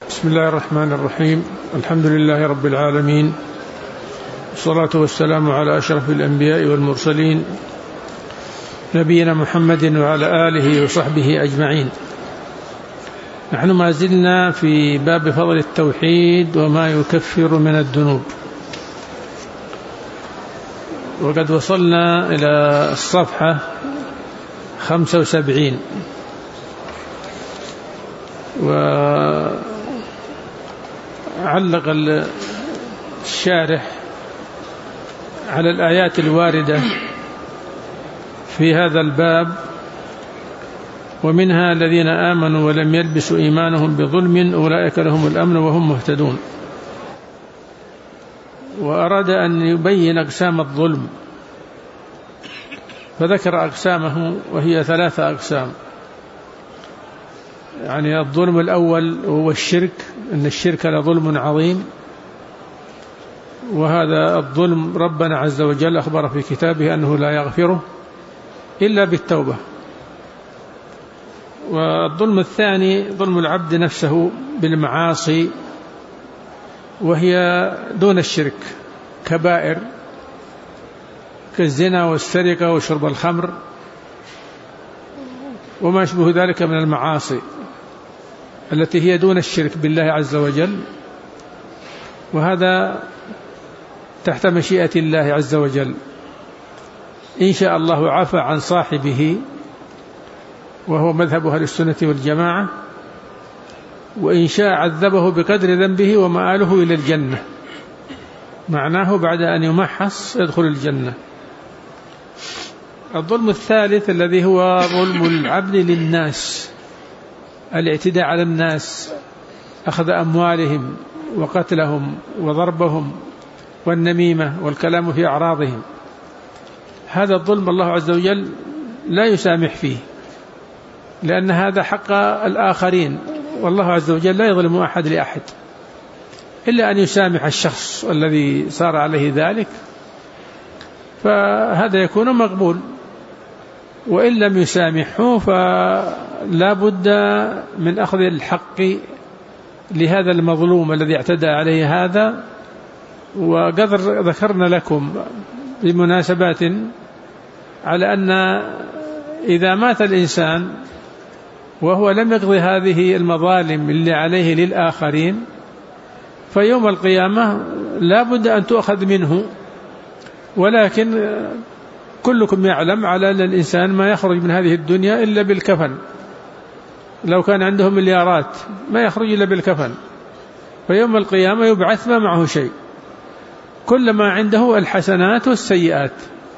بسم الله الرحمن الرحيم. الحمد لله رب العالمين، والصلاة والسلام على أشرف الأنبياء والمرسلين نبينا محمد وعلى آله وصحبه أجمعين. نحن ما زلنا في باب فضل التوحيد وما يكفر من الذنوب، وقد وصلنا إلى الصفحة 75، وعلق الشارح على الآيات الواردة في هذا الباب، ومنها الذين آمنوا ولم يلبسوا إيمانهم بظلم أولئك لهم الأمن وهم مهتدون. وأراد أن يبين أقسام الظلم، فذكر أقسامه وهي 3 أقسام. يعني الظلم الأول هو الشرك، إن الشرك لظلم عظيم، وهذا الظلم ربنا عز وجل أخبر في كتابه أنه لا يغفره إلا بالتوبة. والظلم الثاني ظلم العبد نفسه بالمعاصي، وهي دون الشرك، كبائر كالزنا والسرقة وشرب الخمر وما يشبه ذلك من المعاصي التي هي دون الشرك بالله عز وجل، وهذا تحت مشيئة الله عز وجل. إن شاء الله عفى عن صاحبه، وهو مذهب أهل السنة والجماعة، وإن شاء عذبه بقدر ذنبه ومآله إلى الجنة، معناه بعد أن يمحص يدخل الجنة. الظلم الثالث الذي هو ظلم العبد للناس، الاعتداء على الناس، أخذ أموالهم وقتلهم وضربهم والنميمة والكلام في أعراضهم. هذا الظلم الله عز وجل لا يسامح فيه، لأن هذا حق الآخرين، والله عز وجل لا يظلم أحد لأحد، إلا أن يسامح الشخص الذي صار عليه ذلك، فهذا يكون مقبول. وإن لم يسامحه فلا بد من أخذ الحق لهذا المظلوم الذي اعتدى عليه هذا. وقد ذكرنا لكم بمناسبات على أن إذا مات الإنسان وهو لم يقضي هذه المظالم اللي عليه للآخرين، فيوم القيامة لا بد أن تؤخذ منه. ولكن كلكم يعلم على أن الإنسان ما يخرج من هذه الدنيا إلا بالكفن، لو كان عنده مليارات ما يخرج إلا بالكفن، فيوم القيامة يبعث ما معه شيء، كل ما عنده الحسنات والسيئات.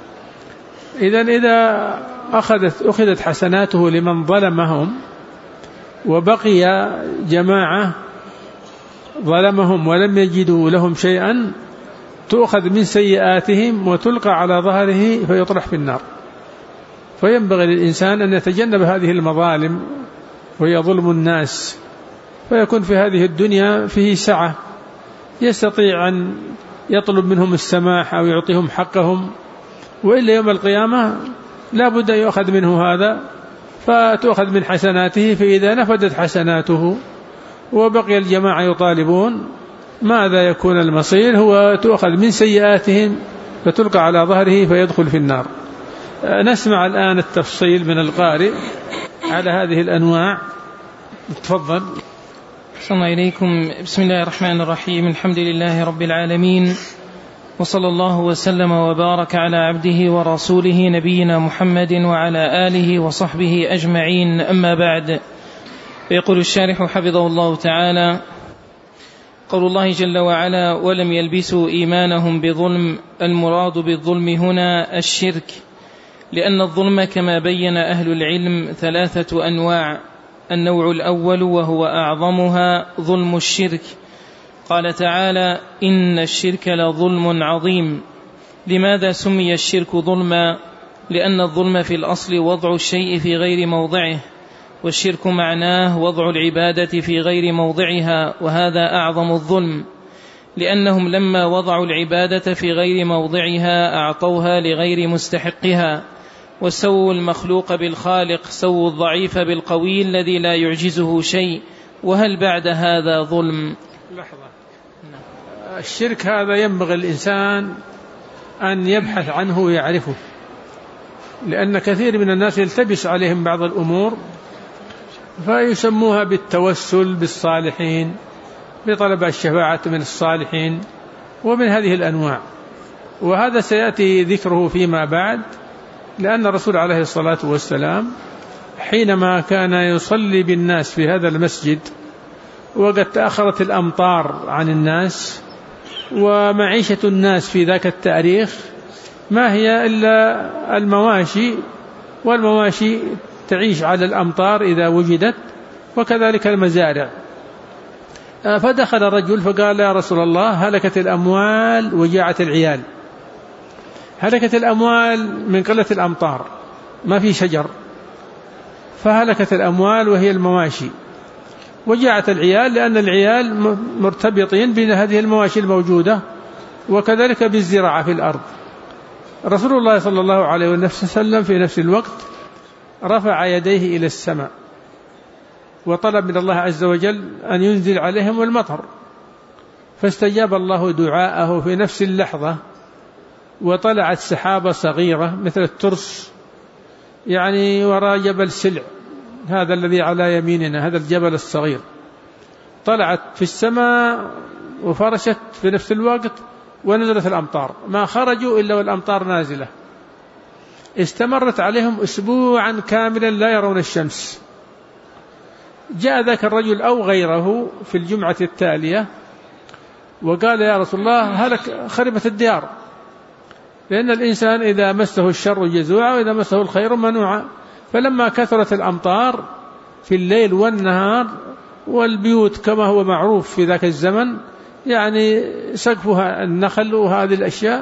إذا أخذت حسناته لمن ظلمهم، وبقي جماعة ظلمهم ولم يجدوا لهم شيئا، تؤخذ من سيئاتهم وتلقى على ظهره فيطرح في النار. فينبغي للإنسان أن يتجنب هذه المظالم وهي ظلم الناس، فيكون في هذه الدنيا فيه سعة، يستطيع أن يطلب منهم السماح أو يعطيهم حقهم، وإلا يوم القيامة لا بد أن يؤخذ منه هذا، فتؤخذ من حسناته. فإذا نفدت حسناته وبقي الجماعة يطالبون، ماذا يكون المصير؟ هو تؤخذ من سيئاتهم فتلقى على ظهره فيدخل في النار. نسمع الآن التفصيل من القارئ على هذه الأنواع. تفضل. السلام عليكم. بسم الله الرحمن الرحيم. الحمد لله رب العالمين، وصلى الله وسلم وبارك على عبده ورسوله نبينا محمد وعلى آله وصحبه أجمعين. أما بعد، فيقول الشارح حفظه الله تعالى: قول الله جل وعلا: ولم يلبسوا إيمانهم بظلم. المراد بالظلم هنا الشرك، لأن الظلم كما بين أهل العلم 3 أنواع. النوع الأول وهو أعظمها ظلم الشرك. قال تعالى: إن الشرك لظلم عظيم. لماذا سمي الشرك ظلما؟ لأن الظلم في الأصل وضع الشيء في غير موضعه، والشرك معناه وضع العبادة في غير موضعها، وهذا أعظم الظلم، لأنهم لما وضعوا العبادة في غير موضعها أعطوها لغير مستحقها، وسووا المخلوق بالخالق، سووا الضعيف بالقوي الذي لا يعجزه شيء، وهل بعد هذا ظلم؟ لحظة. الشرك هذا ينبغي الإنسان أن يبحث عنه ويعرفه، لأن كثير من الناس يلتبس عليهم بعض الأمور فيسموها بالتوسل بالصالحين، بطلب الشفاعة من الصالحين ومن هذه الأنواع، وهذا سيأتي ذكره فيما بعد، لأن الرسول عليه الصلاة والسلام حينما كان يصلي بالناس في هذا المسجد وقد تأخرت الأمطار عن الناس ومعيشة الناس في ذاك التاريخ ما هي إلا المواشي، والمواشي تعيش على الأمطار إذا وجدت، وكذلك المزارع. فدخل رجل فقال: يا رسول الله، هلكت الأموال وجاعت العيال. هلكت الأموال من قلة الأمطار، ما في شجر، فهلكت الأموال وهي المواشي، وجاعت العيال لأن العيال مرتبطين بين هذه المواشي الموجودة، وكذلك بالزراعة في الأرض. رسول الله صلى الله عليه وسلم في نفس الوقت رفع يديه إلى السماء وطلب من الله عز وجل أن ينزل عليهم المطر، فاستجاب الله دعاءه في نفس اللحظة، وطلعت سحابة صغيرة مثل الترس، يعني وراء جبل سلع هذا الذي على يميننا، هذا الجبل الصغير، طلعت في السماء وفرشت في نفس الوقت، ونزلت الأمطار، ما خرجوا إلا والأمطار نازلة. استمرت عليهم أسبوعا كاملا لا يرون الشمس. جاء ذاك الرجل أو غيره في الجمعة التالية وقال: يا رسول الله، هلك خربت الديار، لأن الإنسان إذا مسه الشر جزوعا وإذا مسه الخير منوعا. فلما كثرت الأمطار في الليل والنهار، والبيوت كما هو معروف في ذاك الزمن يعني سقفها النخل وهذه الأشياء،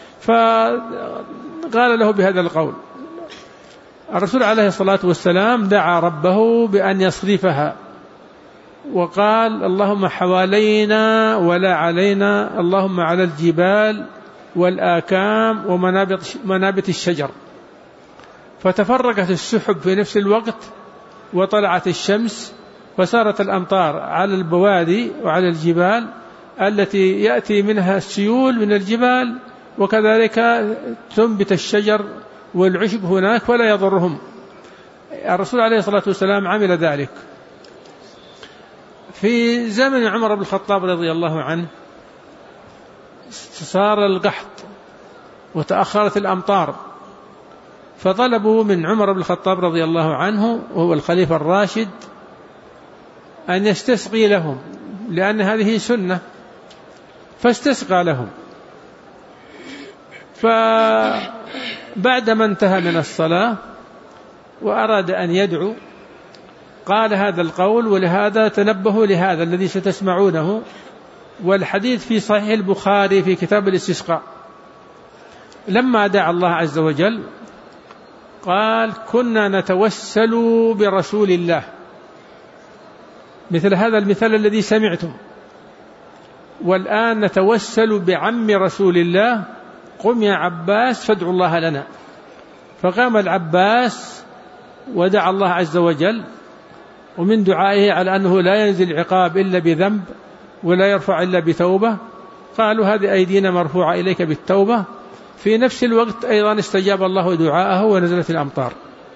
فقال له بهذا القول. الرسول عليه الصلاة والسلام دعا ربه بأن يصرفها، وقال: اللهم حوالينا ولا علينا، اللهم على الجبال والآكام ومنابت الشجر. فتفرقت السحب في نفس الوقت وطلعت الشمس، فصارت الأمطار على البوادي وعلى الجبال التي يأتي منها السيول من الجبال، وكذلك تنبت الشجر والعشب هناك ولا يضرهم. الرسول عليه الصلاة والسلام عمل ذلك. في زمن عمر بن الخطاب رضي الله عنه صار القحط وتأخرت الأمطار، فطلبوا من عمر بن الخطاب رضي الله عنه وهو الخليفة الراشد أن يستسقي لهم، لأن هذه سنة، فاستسقى لهم. فبعدما انتهى من الصلاة وأراد أن يدعو قال هذا القول، ولهذا تنبهوا لهذا الذي ستسمعونه، والحديث في صحيح البخاري في كتاب الاستسقاء. لما دعا الله عز وجل قال: كنا نتوسل برسول الله، مثل هذا المثال الذي سمعتم، والآن نتوسل بعم رسول الله، قم يا عباس فادعوا الله لنا. فقام العباس ودعا الله عز وجل، ومن دعائه على أنه لا ينزل عقاب إلا بذنب ولا يرفع إلا بتوبة، قالوا: هذه أيدينا مرفوعة إليك بالتوبة. في نفس الوقت أيضا استجاب الله دعاءه ونزلت الأمطار.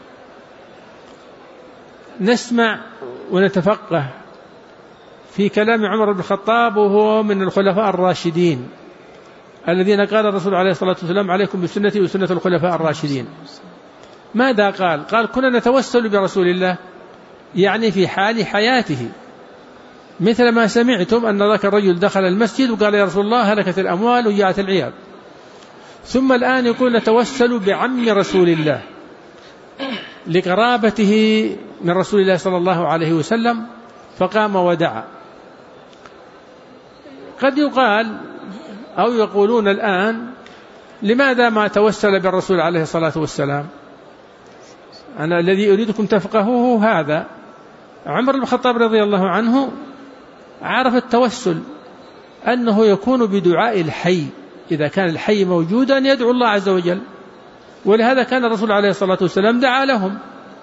نسمع ونتفقه في كلام عمر بن الخطاب، وهو من الخلفاء الراشدين الذين قال الرسول عليه الصلاة والسلام: عليكم بسنتي وسنة الخلفاء الراشدين. ماذا قال؟ قال: كنا نتوسل برسول الله، يعني في حال حياته، مثل ما سمعتم أن ذاك الرجل دخل المسجد وقال: يا رسول الله، هلكت الأموال وجاءت العيال. ثم الآن يقول: نتوسل بعم رسول الله لقرابته من رسول الله صلى الله عليه وسلم، فقام ودعا. قد يقال أو يقولون الآن: لماذا ما توسل بالرسول عليه الصلاة والسلام؟ أنا الذي أريدكم تفقهوه هذا. عمر بن الخطاب رضي الله عنه عرف التوسل أنه يكون بدعاء الحي، إذا كان الحي موجودا يدعو الله عز وجل، ولهذا كان الرسول عليه الصلاة والسلام دعا لهم،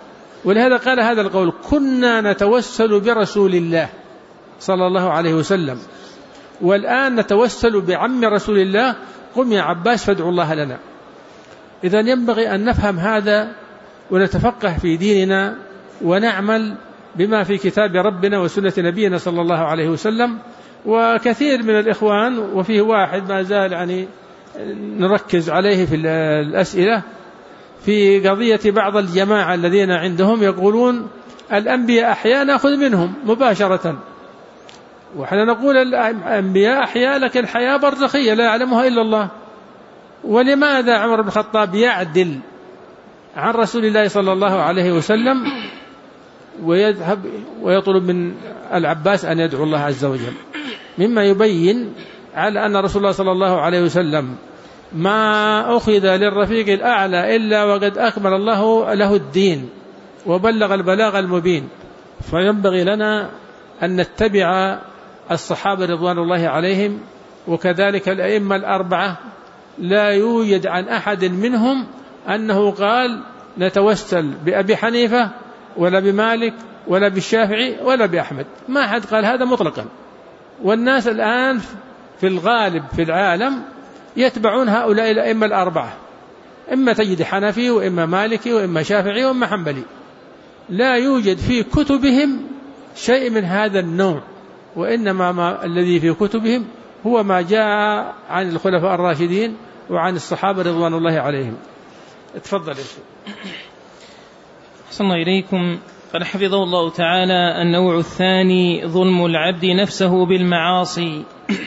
ولهذا قال هذا القول: كنا نتوسل برسول الله صلى الله عليه وسلم، والآن نتوسل بعم رسول الله، قم يا عباس فادعوا الله لنا. إذن ينبغي أن نفهم هذا ونتفقه في ديننا ونعمل بما في كتاب ربنا وسنة نبينا صلى الله عليه وسلم. وكثير من الإخوان، وفيه واحد ما زال يعني نركز عليه في الأسئلة، في قضية بعض الجماعة الذين عندهم يقولون الأنبياء أحياء نأخذ منهم مباشرة، وحنا نقول الأنبياء أحياء لكن حياة برزخية لا يعلمها إلا الله. ولماذا عمر بن الخطاب يعدل عن رسول الله صلى الله عليه وسلم ويذهب ويطلب من العباس أن يدعو الله عز وجل؟ مما يبين على أن رسول الله صلى الله عليه وسلم ما أخذ للرفيق الأعلى إلا وقد أكمل الله له الدين وبلغ البلاغ المبين. فينبغي لنا أن نتبع الصحابة رضوان الله عليهم، وكذلك الأئمة الأربعة. لا يوجد عن أحد منهم أنه قال نتوسل بأبي حنيفة ولا بمالك ولا بالشافعي ولا بأحمد، ما أحد قال هذا مطلقا. والناس الآن في الغالب في العالم يتبعون هؤلاء الأئمة الأربعة، إما تجد حنفي وإما مالكي وإما شافعي وإما حنبلي. لا يوجد في كتبهم شيء من هذا النوع، وإنما ما الذي في كتبهم هو ما جاء عن الخلفاء الراشدين وعن الصحابة رضوان الله عليهم. اتفضل يا شيخ. أحسن الله إليكم. قال حفظه الله تعالى: النوع الثاني ظلم العبد نفسه بالمعاصي.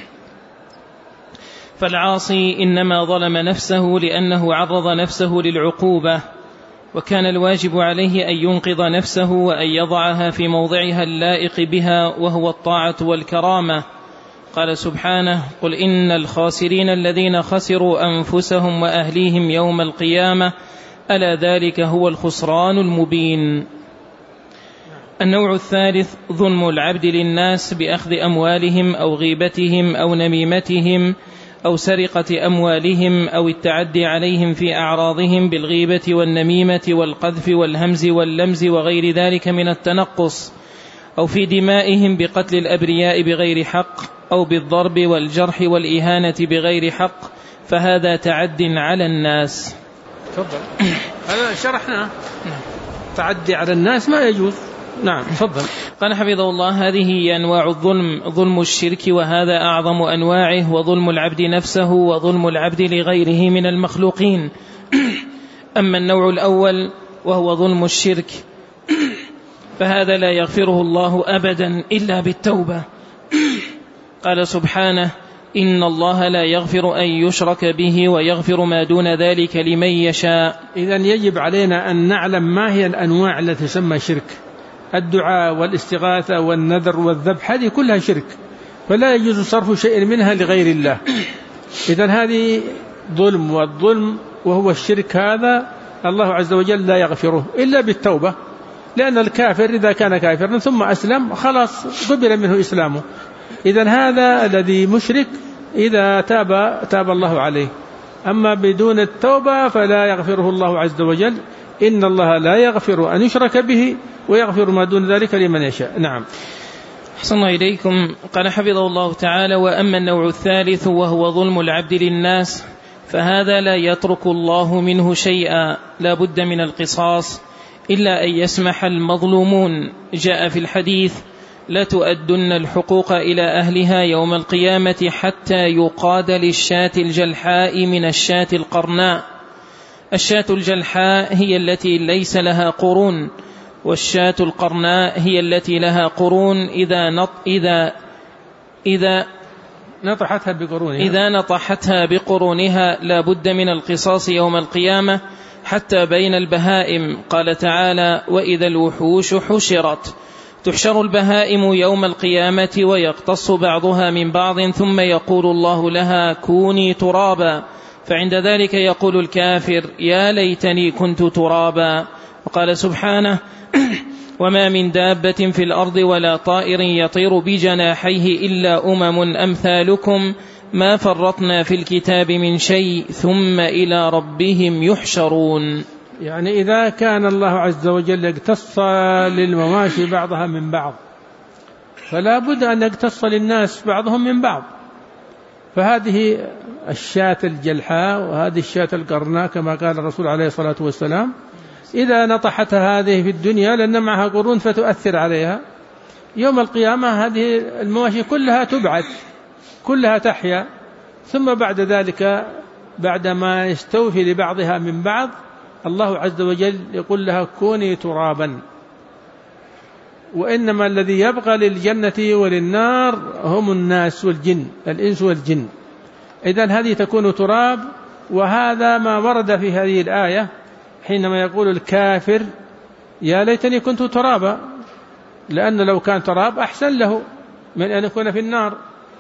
فالعاصي إنما ظلم نفسه لأنه عرض نفسه للعقوبة، وكان الواجب عليه أن ينقذ نفسه وأن يضعها في موضعها اللائق بها، وهو الطاعة والكرامة. قال سبحانه: قل إن الخاسرين الذين خسروا أنفسهم وأهليهم يوم القيامة ألا ذلك هو الخسران المبين. النوع الثالث ظلم العبد للناس بأخذ أموالهم أو غيبتهم أو نميمتهم أو سرقة أموالهم أو التعدي عليهم في أعراضهم بالغيبة والنميمة والقذف والهمز واللمز وغير ذلك من التنقص، أو في دمائهم بقتل الأبرياء بغير حق، أو بالضرب والجرح والإهانة بغير حق، فهذا تعد على الناس. تفضل. هذا شرحنا. تعدي على الناس ما يجوز. نعم تفضل. قال حفظه الله: هذه هي أنواع الظلم: ظلم الشرك وهذا أعظم أنواعه، وظلم العبد نفسه، وظلم العبد لغيره من المخلوقين. أما النوع الأول وهو ظلم الشرك فهذا لا يغفره الله أبدا إلا بالتوبة. قال سبحانه: إن الله لا يغفر أن يشرك به ويغفر ما دون ذلك لمن يشاء. إذن يجب علينا أن نعلم ما هي الأنواع التي تسمى شرك. الدعاء والاستغاثة والنذر والذبح هذه كلها شرك، فلا يجوز صرف شيء منها لغير الله. إذن هذه ظلم، والظلم وهو الشرك هذا الله عز وجل لا يغفره إلا بالتوبة، لأن الكافر إذا كان كافرا ثم أسلم خلاص قبل منه إسلامه. إذن هذا الذي مشرك إذا تاب الله عليه، أما بدون التوبة فلا يغفره الله عز وجل. إن الله لا يغفر أن يشرك به ويغفر ما دون ذلك لمن يشاء. نعم. أحسن الله إليكم. قال حفظه الله تعالى: وأما النوع الثالث وهو ظلم العبد للناس فهذا لا يترك الله منه شيئا، لا بد من القصاص إلا أن يسمح المظلومون. جاء في الحديث: لا تؤدن الحقوق إلى أهلها يوم القيامة حتى يقاد للشاة الجلحاء من الشاة القرناء. الشاة الجلحاء هي التي ليس لها قرون، والشاة القرناء هي التي لها قرون. إذا نطحتها بقرونها لا بد من القصاص يوم القيامة حتى بين البهائم. قال تعالى: وإذا الوحوش حشرت. تحشر البهائم يوم القيامة ويقتص بعضها من بعض، ثم يقول الله لها: كوني ترابا. فعند ذلك يقول الكافر: يا ليتني كنت ترابا. وقال سبحانه: وما من دابة في الأرض ولا طائر يطير بجناحيه إلا أمثالكم ما فرطنا في الكتاب من شيء ثم إلى ربهم يحشرون. يعني إذا كان الله عز وجل يقتص للمواشي بعضها من بعض، فلا بد أن يقتص للناس بعضهم من بعض. فهذه الشاة الجلحاء وهذه الشاة القرناء كما قال الرسول عليه الصلاة والسلام، إذا نطحت هذه في الدنيا لأن معها قرون فتؤثر عليها، يوم القيامة هذه المواشي كلها تبعث، كلها تحيا، ثم بعد ذلك بعدما يستوفي لبعضها من بعض الله عز وجل يقول لها كوني ترابا. وإنما الذي يبقى للجنة وللنار هم الناس والجن، الإنس والجن. إذن هذه تكون تراب. وهذا ما ورد في هذه الآية حينما يقول الكافر يا ليتني كنت ترابا، لأن لو كان تراب أحسن له من أن يكون في النار.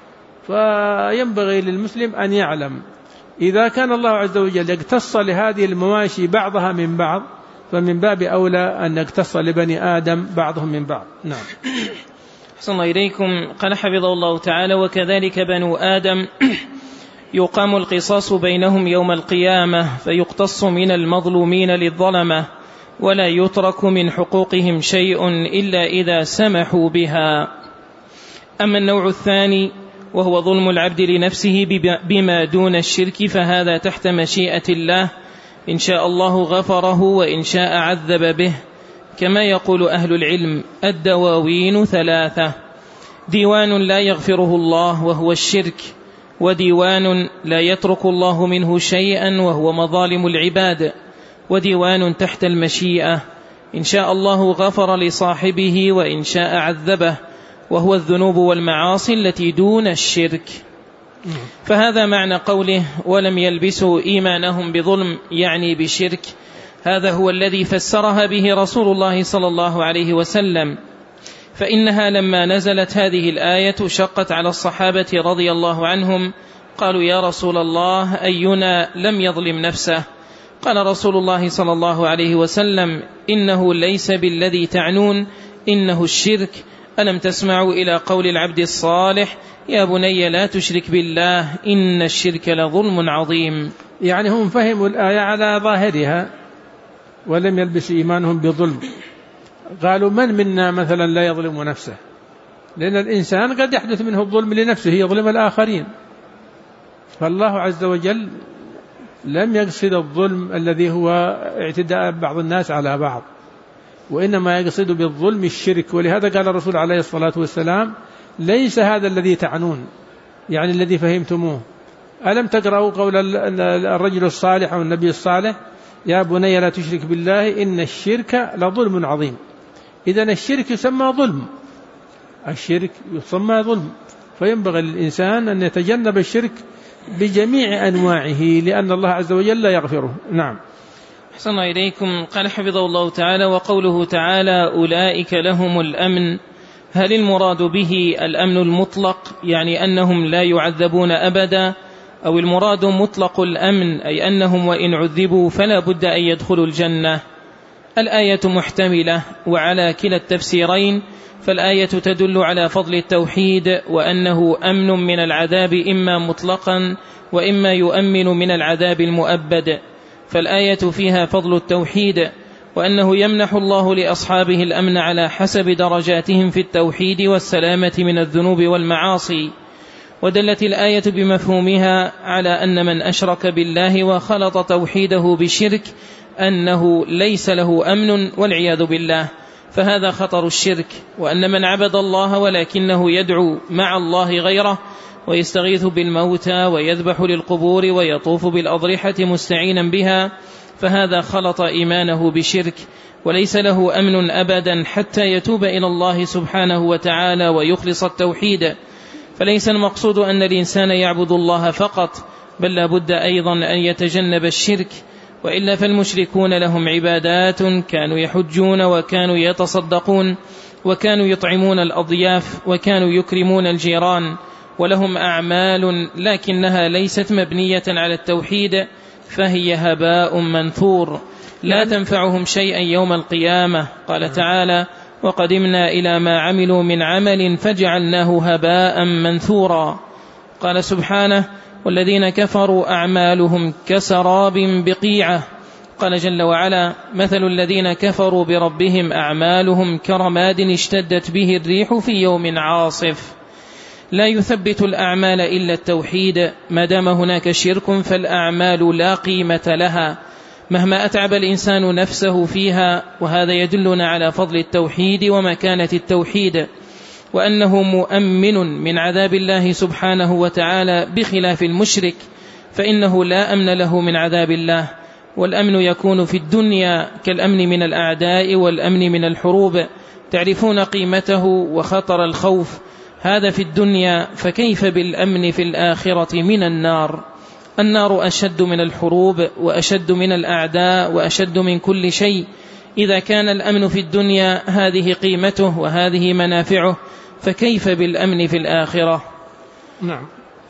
فينبغي للمسلم أن يعلم إذا كان الله عز وجل يقتص لهذه المواشي بعضها من بعض، فمن باب أولى أن يقتص لبني آدم بعضهم من بعض. نعم. أحسن الله إليكم. قال حفظه الله تعالى: وكذلك بنو آدم يقام القصاص بينهم يوم القيامة، فيقتص من المظلومين للظلمة، ولا يترك من حقوقهم شيء إلا إذا سمحوا بها. أما النوع الثاني وهو ظلم العبد لنفسه بما دون الشرك، فهذا تحت مشيئة الله، إن شاء الله غفره وإن شاء عذب به. كما يقول أهل العلم: الدواوين ثلاثة: ديوان لا يغفره الله وهو الشرك، وديوان لا يترك الله منه شيئا وهو مظالم العباد، وديوان تحت المشيئة، إن شاء الله غفر لصاحبه وإن شاء عذبه، وهو الذنوب والمعاصي التي دون الشرك. فهذا معنى قوله: ولم يلبسوا إيمانهم بظلم، يعني بشرك. هذا هو الذي فسرها به رسول الله صلى الله عليه وسلم. فإنها لما نزلت هذه الآية شقت على الصحابة رضي الله عنهم، قالوا: يا رسول الله، أينا لم يظلم نفسه؟ قال رسول الله صلى الله عليه وسلم: إنه ليس بالذي تعنون، إنه الشرك. ألم تسمعوا إلى قول العبد الصالح: يا بني لا تشرك بالله إن الشرك لظلم عظيم. يعني هم فهموا الآية على ظاهرها ولم يلبسوا إيمانهم بظلم. قالوا: من منا مثلا لا يظلم نفسه؟ لأن الإنسان قد يحدث منه الظلم لنفسه، يظلم الآخرين. فالله عز وجل لم يقصد الظلم الذي هو اعتداء بعض الناس على بعض، وإنما يقصد بالظلم الشرك. ولهذا قال الرسول عليه الصلاة والسلام: ليس هذا الذي تعنون، يعني الذي فهمتموه. ألم تقرأوا قول الرجل الصالح أو النبي الصالح: يا بني لا تشرك بالله إن الشرك لظلم عظيم. إذن الشرك يسمى ظلم، الشرك يسمى ظلم. فينبغي للإنسان أن يتجنب الشرك بجميع أنواعه، لأن الله عز وجل لا يغفره. نعم. أحسن الله إليكم. قال حفظه الله تعالى: وقوله تعالى: أولئك لهم الأمن، هل المراد به الأمن المطلق، يعني أنهم لا يعذبون أبدا، أو المراد مطلق الأمن أي أنهم وإن عذبوا فلا بد أن يدخلوا الجنة؟ الآية محتملة، وعلى كلا التفسيرين فالآية تدل على فضل التوحيد، وأنه أمن من العذاب إما مطلقا وإما يؤمن من العذاب المؤبد. فالآية فيها فضل التوحيد، وأنه يمنح الله لأصحابه الأمن على حسب درجاتهم في التوحيد والسلامة من الذنوب والمعاصي. ودلت الآية بمفهومها على أن من أشرك بالله وخلط توحيده بشرك أنه ليس له أمن والعياذ بالله، فهذا خطر الشرك. وأن من عبد الله ولكنه يدعو مع الله غيره ويستغيث بالموتى ويذبح للقبور ويطوف بالأضرحة مستعينا بها، فهذا خلط إيمانه بشرك، وليس له أمن أبدا حتى يتوب إلى الله سبحانه وتعالى ويخلص التوحيد. فليس المقصود أن الإنسان يعبد الله فقط، بل لا بد أيضا أن يتجنب الشرك، وإلا فالمشركون لهم عبادات، كانوا يحجون وكانوا يتصدقون وكانوا يطعمون الأضياف وكانوا يكرمون الجيران، ولهم أعمال لكنها ليست مبنية على التوحيد، فهي هباء منثور لا تنفعهم شيئا يوم القيامة. قال تعالى: وقدمنا إلى ما عملوا من عمل فجعلناه هباء منثورا. قال سبحانه: والذين كفروا أعمالهم كسراب بقيعة قال جل وعلا: مثل الذين كفروا بربهم أعمالهم كرماد اشتدت به الريح في يوم عاصف. لا يثبت الأعمال إلا التوحيد، ما دام هناك شرك فالأعمال لا قيمة لها مهما أتعب الإنسان نفسه فيها. وهذا يدلنا على فضل التوحيد ومكانة التوحيد، وأنه مؤمن من عذاب الله سبحانه وتعالى، بخلاف المشرك فإنه لا أمن له من عذاب الله. والأمن يكون في الدنيا كالأمن من الأعداء والأمن من الحروب، تعرفون قيمته وخطر الخوف، هذا في الدنيا، فكيف بالأمن في الآخرة من النار؟ النار أشد من الحروب وأشد من الأعداء وأشد من كل شيء. إذا كان الأمن في الدنيا هذه قيمته وهذه منافعه، فكيف بالأمن في الآخرة؟ نعم،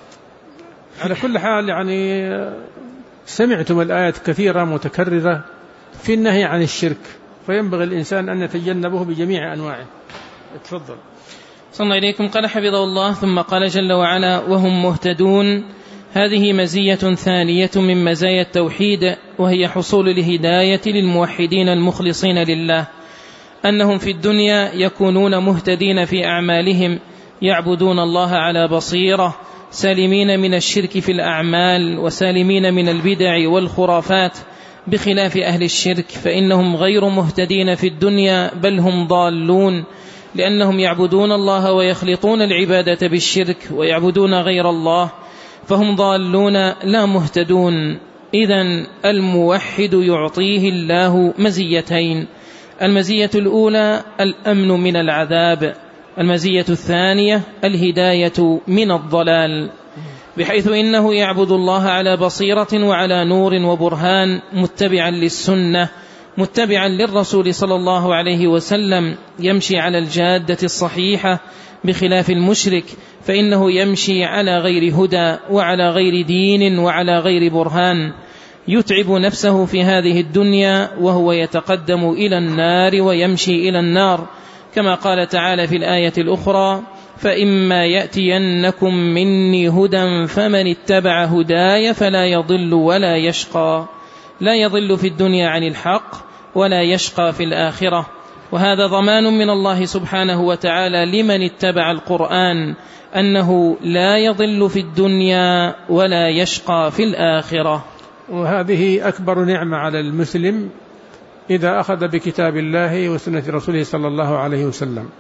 على كل حال يعني سمعتم الآيات كثيرة متكررة في النهي عن الشرك، فينبغي الإنسان أن يتجنبه بجميع أنواعه. اتفضل. صلى إليكم. قال حفظه الله: ثم قال جل وعلا: وهم مهتدون. هذه مزية ثانية من مزايا التوحيد، وهي حصول الهداية للموحدين المخلصين لله، أنهم في الدنيا يكونون مهتدين في أعمالهم، يعبدون الله على بصيرة، سالمين من الشرك في الأعمال وسالمين من البدع والخرافات، بخلاف أهل الشرك فإنهم غير مهتدين في الدنيا، بل هم ضالون، لأنهم يعبدون الله ويخلطون العبادة بالشرك ويعبدون غير الله، فهم ضالون لا مهتدون. إذن الموحد يعطيه الله مزيتين: المزية الأولى الأمن من العذاب، المزية الثانية الهداية من الضلال، بحيث إنه يعبد الله على بصيرة وعلى نور وبرهان، متبعا للسنة، متبعا للرسول صلى الله عليه وسلم، يمشي على الجادة الصحيحة، بخلاف المشرك فإنه يمشي على غير هدى وعلى غير دين وعلى غير برهان، يتعب نفسه في هذه الدنيا وهو يتقدم إلى النار ويمشي إلى النار، كما قال تعالى في الآية الأخرى: فإما يأتينكم مني هدى فمن اتبع هداي فلا يضل ولا يشقى. لا يضل في الدنيا عن الحق ولا يشقى في الآخرة، وهذا ضمان من الله سبحانه وتعالى لمن اتبع القرآن أنه لا يضل في الدنيا ولا يشقى في الآخرة. وهذه أكبر نعمة على المسلم إذا أخذ بكتاب الله وسنة رسوله صلى الله عليه وسلم.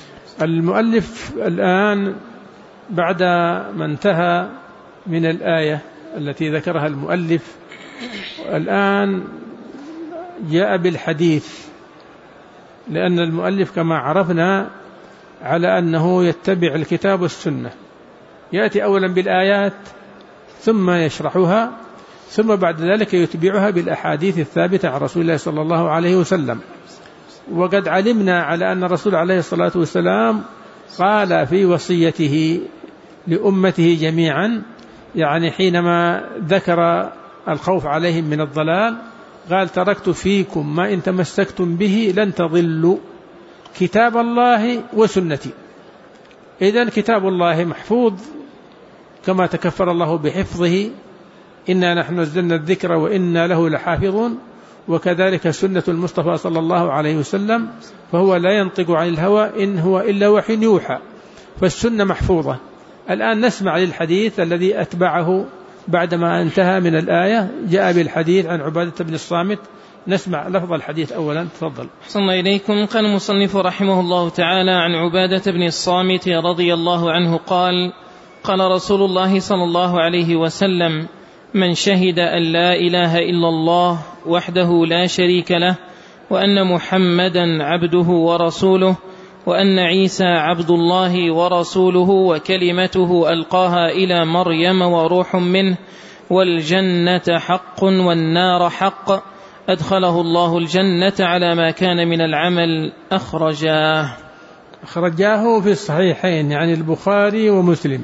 المؤلف الآن بعد ما انتهى من الآية التي ذكرها المؤلف، الآن جاء بالحديث، لأن المؤلف كما عرفنا على أنه يتبع الكتاب والسنة، يأتي أولا بالآيات ثم يشرحها، ثم بعد ذلك يتبعها بالأحاديث الثابتة عن رسول الله صلى الله عليه وسلم. وقد علمنا على أن الرسول عليه الصلاة والسلام قال في وصيته لأمته جميعا، يعني حينما ذكر الخوف عليهم من الضلال، قال: تركت فيكم ما إن تمسكتم به لن تضلوا، كتاب الله وسنتي. إذن كتاب الله محفوظ كما تكفر الله بحفظه، إنا نحن نزلنا الذكر وإنا له لحافظون، وكذلك سنة المصطفى صلى الله عليه وسلم، فهو لا ينطق عن الهوى إن هو إلا وحي يوحى، فالسنة محفوظة. الآن نسمع للحديث الذي أتبعه بعدما انتهى من الآية، جاء بالحديث عن عبادة بن الصامت. نسمع لفظ الحديث أولا، تفضل. صلى إليكم. قال المصنف رحمه الله تعالى: عن عبادة بن الصامت رضي الله عنه قال: قال رسول الله صلى الله عليه وسلم: من شهد أن لا إله إلا الله وحده لا شريك له، وأن محمدا عبده ورسوله، وأن عيسى عبد الله ورسوله وكلمته ألقاها إلى مريم وروح منه، والجنة حق والنار حق، أدخله الله الجنة على ما كان من العمل. أخرجاه في الصحيحين، يعني البخاري ومسلم.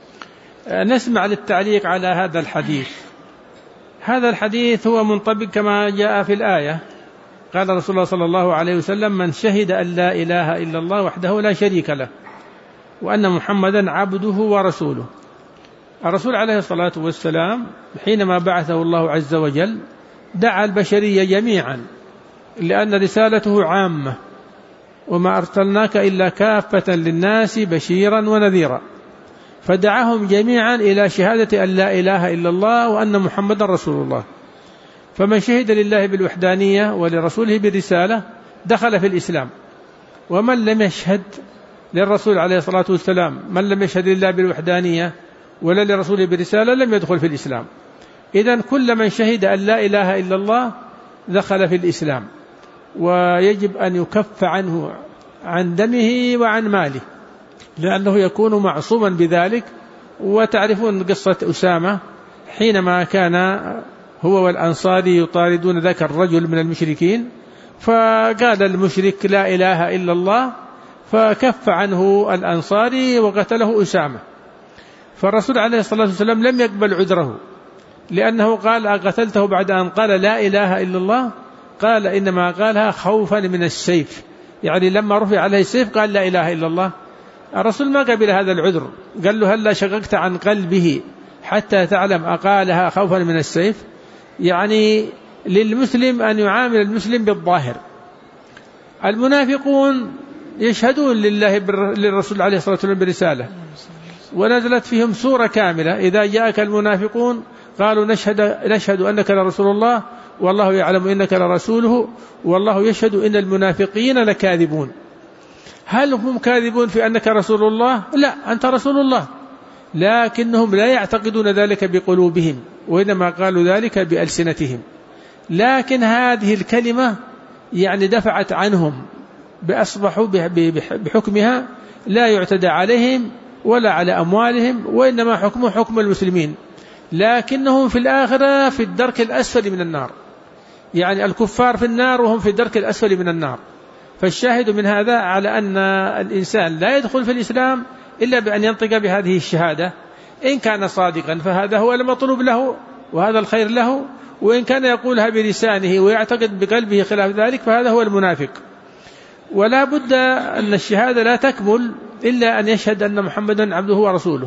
نسمع للتعليق على هذا الحديث. هذا الحديث هو منطبق كما جاء في الآية، قال رسول الله صلى الله عليه وسلم: من شهد أن لا إله إلا الله وحده لا شريك له، وأن محمدا عبده ورسوله. الرسول عليه الصلاة والسلام حينما بعثه الله عز وجل دعا البشرية جميعا، لأن رسالته عامة، وما أرسلناك إلا كافة للناس بشيرا ونذيرا، فدعاهم جميعا إلى شهادة أن لا إله إلا الله وأن محمدا رسول الله. فمن شهد لله بالوحدانية ولرسوله بالرسالة دخل في الإسلام، ومن لم يشهد للرسول عليه الصلاة والسلام، من لم يشهد لله بالوحدانية ولا لرسوله بالرسالة لم يدخل في الإسلام. إذن كل من شهد أن لا إله إلا الله دخل في الإسلام، ويجب أن يكف عنه عن دمه وعن ماله، لأنه يكون معصوما بذلك. وتعرفون قصة أسامة حينما كان هو والأنصاري يطاردون ذاك الرجل من المشركين، فقال المشرك لا إله إلا الله، فكف عنه الأنصاري وقتله أسامة. فالرسول عليه الصلاة والسلام لم يقبل عذره، لأنه قال أقتلته بعد أن قال لا إله إلا الله؟ قال إنما قالها خوفا من السيف، يعني لما رفع عليه السيف قال لا إله إلا الله. الرسول ما قبل هذا العذر، قال له هلا شققت عن قلبه حتى تعلم أقالها خوفا من السيف؟ يعني للمسلم أن يعامل المسلم بالظاهر. المنافقون يشهدون للرسول عليه الصلاة والسلام برسالة، ونزلت فيهم سورة كاملة: إذا جاءك المنافقون قالوا نشهد أنك لرسول الله والله يعلم إنك لرسوله والله يشهد إن المنافقين لكاذبون. هل هم كاذبون في أنك رسول الله؟ لا، أنت رسول الله، لكنهم لا يعتقدون ذلك بقلوبهم، وإنما قالوا ذلك بألسنتهم. لكن هذه الكلمة يعني دفعت عنهم، بأصبحوا بحكمها لا يعتدى عليهم ولا على أموالهم، وإنما حكمه حكم المسلمين، لكنهم في الآخرة في الدرك الأسفل من النار، يعني الكفار في النار وهم في الدرك الأسفل من النار. فالشاهد من هذا على أن الإنسان لا يدخل في الإسلام إلا بأن ينطق بهذه الشهادة. إن كان صادقا فهذا هو المطلوب له وهذا الخير له، وإن كان يقولها بلسانه ويعتقد بقلبه خلاف ذلك فهذا هو المنافق. ولا بد أن الشهادة لا تكمل إلا أن يشهد أن محمدا عبده ورسوله،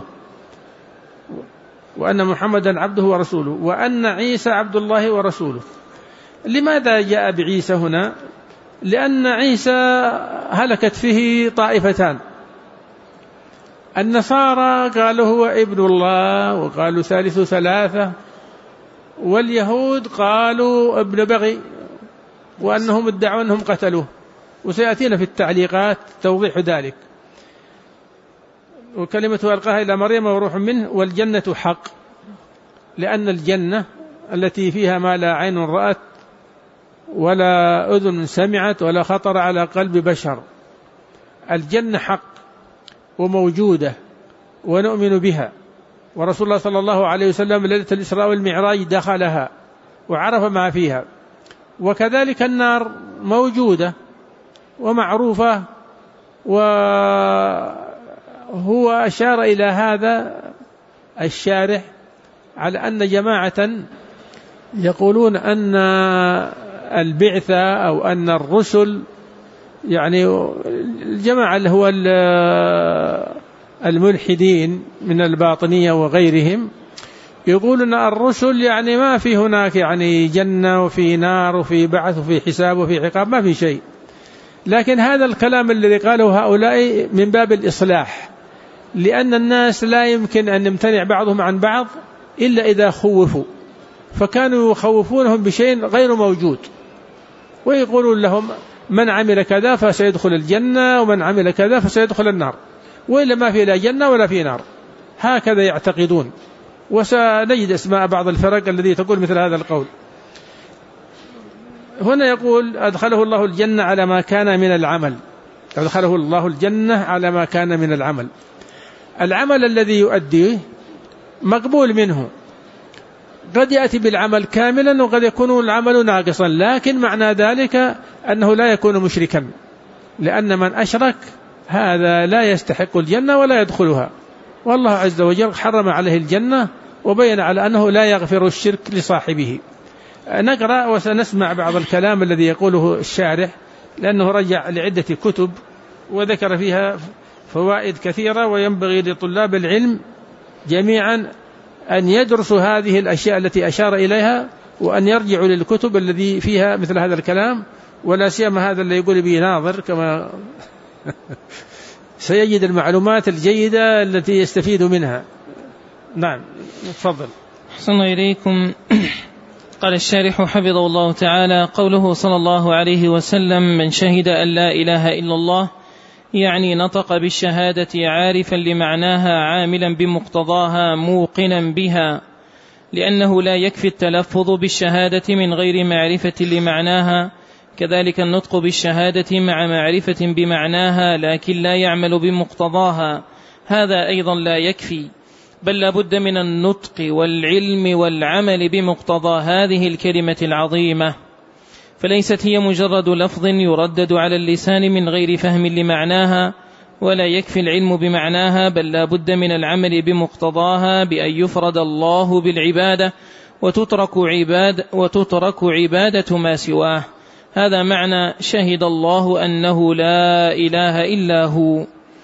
وأن محمدا عبده ورسوله، وأن عيسى عبد الله ورسوله. لماذا جاء بعيسى هنا؟ لأن عيسى هلكت فيه طائفتان، النصارى قالوا هو ابن الله وقالوا ثالث ثلاثة، واليهود قالوا ابن بغي وأنهم ادعوا أنهم قتلوه، وسيأتينا في التعليقات توضيح ذلك. وكلمة ألقاها إلى مريم وروح منه، والجنة حق، لأن الجنة التي فيها ما لا عين رأت ولا أذن سمعت ولا خطر على قلب بشر، الجنة حق وموجودة ونؤمن بها، ورسول الله صلى الله عليه وسلم ليلة الإسراء والمعراج دخلها وعرف ما فيها. وكذلك النار موجودة ومعروفة، وهو أشار إلى هذا الشارح على أن جماعة يقولون أن البعثة أو أن الرسل، يعني الجماعة اللي هو الملحدين من الباطنية وغيرهم، يقولون الرسل يعني ما في هناك يعني جنة وفي نار وفي بعث وفي حساب وفي عقاب، ما في شيء. لكن هذا الكلام الذي قاله هؤلاء من باب الإصلاح، لأن الناس لا يمكن أن يمتنع بعضهم عن بعض إلا إذا خوفوا، فكانوا يخوفونهم بشيء غير موجود، ويقولون لهم من عمل كذا فسيدخل الجنة ومن عمل كذا فسيدخل النار، وإلا ما في لا جنة ولا في نار، هكذا يعتقدون. وسنجد اسماء بعض الفرق الذي تقول مثل هذا القول. هنا يقول أدخله الله الجنة على ما كان من العمل، أدخله الله الجنة على ما كان من العمل. العمل الذي يؤديه مقبول منه، قد يأتي بالعمل كاملا وقد يكون العمل ناقصا، لكن معنى ذلك أنه لا يكون مشركا، لأن من أشرك هذا لا يستحق الجنة ولا يدخلها، والله عز وجل حرم عليه الجنة وبين على أنه لا يغفر الشرك لصاحبه. نقرأ وسنسمع بعض الكلام الذي يقوله الشارح، لأنه رجع لعدة كتب وذكر فيها فوائد كثيرة، وينبغي لطلاب العلم جميعا أن يدرسوا هذه الأشياء التي أشار إليها وأن يرجعوا للكتب الذي فيها مثل هذا الكلام، ولا سيما هذا اللي يقول به ناظر كما سيجد المعلومات الجيدة التي يستفيد منها. نعم تفضل. أحسن إليكم. قال الشارح حفظه الله تعالى: قوله صلى الله عليه وسلم: من شهد أن لا إله إلا الله، يعني نطق بالشهادة عارفا لمعناها عاملا بمقتضاها موقنا بها، لأنه لا يكفي التلفظ بالشهادة من غير معرفة لمعناها، كذلك النطق بالشهادة مع معرفة بمعناها لكن لا يعمل بمقتضاها، هذا أيضا لا يكفي، بل لا بد من النطق والعلم والعمل بمقتضى هذه الكلمة العظيمة، فليست هي مجرد لفظ يردد على اللسان من غير فهم لمعناها، ولا يكفي العلم بمعناها، بل لا بد من العمل بمقتضاها بأن يفرد الله بالعبادة وتترك عبادة ما سواه. هذا معنى شهد الله أنه لا إله إلا هو.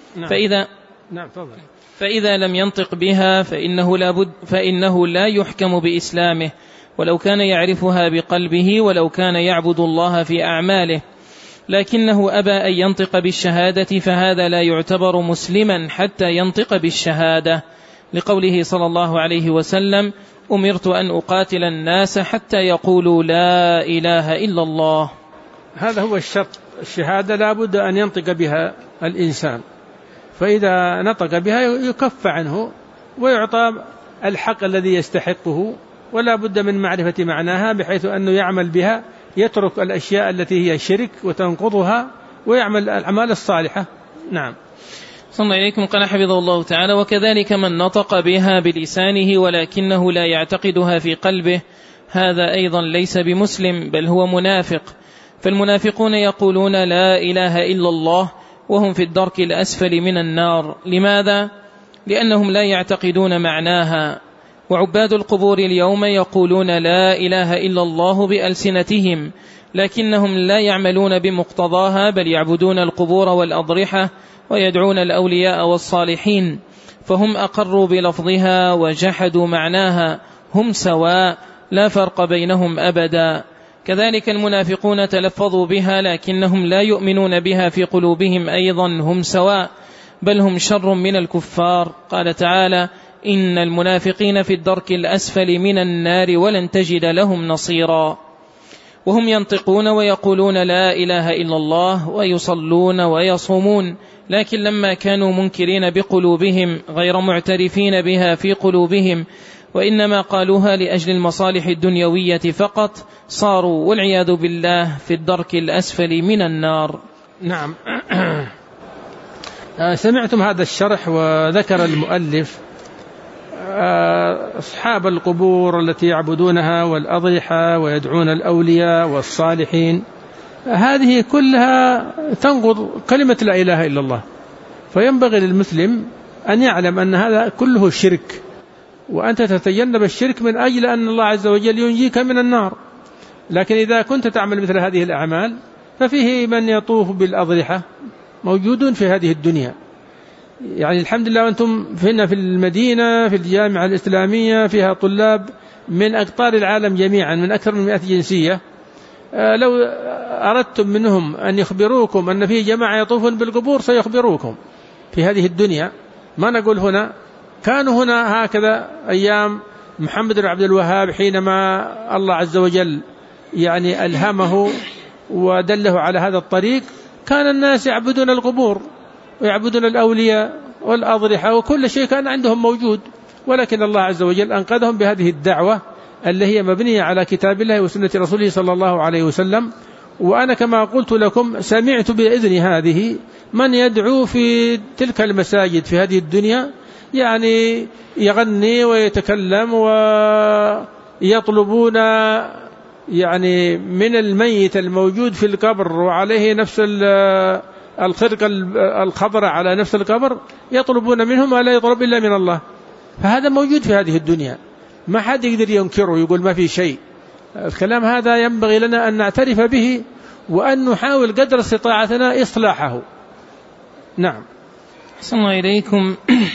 فإذا لم ينطق بها فإنه لا يحكم بإسلامه، ولو كان يعرفها بقلبه، ولو كان يعبد الله في أعماله، لكنه أبى أن ينطق بالشهادة، فهذا لا يعتبر مسلما حتى ينطق بالشهادة، لقوله صلى الله عليه وسلم: أمرت أن أقاتل الناس حتى يقولوا لا إله إلا الله. هذا هو الشرط، الشهادة لا بد أن ينطق بها الإنسان، فإذا نطق بها يكف عنه ويعطى الحق الذي يستحقه، ولا بد من معرفة معناها بحيث أنه يعمل بها، يترك الأشياء التي هي شرك وتنقضها، ويعمل الأعمال الصالحة. نعم. صلى الله إليكم. قال حفظه الله تعالى: وكذلك من نطق بها بلسانه ولكنه لا يعتقدها في قلبه، هذا أيضا ليس بمسلم، بل هو منافق. فالمنافقون يقولون لا إله إلا الله وهم في الدرك الأسفل من النار. لماذا؟ لأنهم لا يعتقدون معناها. وعباد القبور اليوم يقولون لا إله إلا الله بألسنتهم، لكنهم لا يعملون بمقتضاها، بل يعبدون القبور والأضرحة ويدعون الأولياء والصالحين، فهم أقروا بلفظها وجحدوا معناها، هم سواء، لا فرق بينهم أبدا. كذلك المنافقون تلفظوا بها لكنهم لا يؤمنون بها في قلوبهم أيضا، هم سواء، بل هم شر من الكفار. قال تعالى: إن المنافقين في الدرك الأسفل من النار ولن تجد لهم نصيرا. وهم ينطقون ويقولون لا إله إلا الله ويصلون ويصومون، لكن لما كانوا منكرين بقلوبهم غير معترفين بها في قلوبهم، وإنما قالوها لأجل المصالح الدنيوية فقط، صاروا والعياذ بالله في الدرك الأسفل من النار. نعم. سمعتم هذا الشرح، وذكر المؤلف أصحاب القبور التي يعبدونها والأضرحة ويدعون الأولياء والصالحين، هذه كلها تنقض كلمة لا إله إلا الله، فينبغي للمسلم أن يعلم أن هذا كله شرك، وأنت تتجنب الشرك من أجل أن الله عز وجل ينجيك من النار. لكن إذا كنت تعمل مثل هذه الأعمال ففيه من يطوف بالأضرحة موجودون في هذه الدنيا، يعني الحمد لله وأنتم هنا في المدينة في الجامعة الإسلامية فيها طلاب من أقطار العالم جميعا من أكثر من 100 جنسية، لو أردتم منهم أن يخبروكم أن في جماعة يطوفون بالقبور سيخبروكم في هذه الدنيا. ما نقول هنا، كانوا هنا هكذا أيام محمد بن عبد الوهاب حينما الله عز وجل يعني ألهمه ودله على هذا الطريق، كان الناس يعبدون القبور ويعبدون الأولياء والأضرحة وكل شيء كان عندهم موجود، ولكن الله عز وجل أنقذهم بهذه الدعوة اللي هي مبنية على كتاب الله وسنة رسوله صلى الله عليه وسلم. وأنا كما قلت لكم سمعت بإذن هذه من يدعو في تلك المساجد في هذه الدنيا، يعني يغني ويتكلم ويطلبون يعني من الميت الموجود في القبر وعليه نفس الخرقة الخضراء على نفس القبر، يطلبون منهم ما لا يطلب إلا من الله. فهذا موجود في هذه الدنيا، ما حد يقدر ينكره يقول ما في شيء. الكلام هذا ينبغي لنا أن نعترف به وأن نحاول قدر استطاعتنا إصلاحه. نعم. أحسن الله إليكم.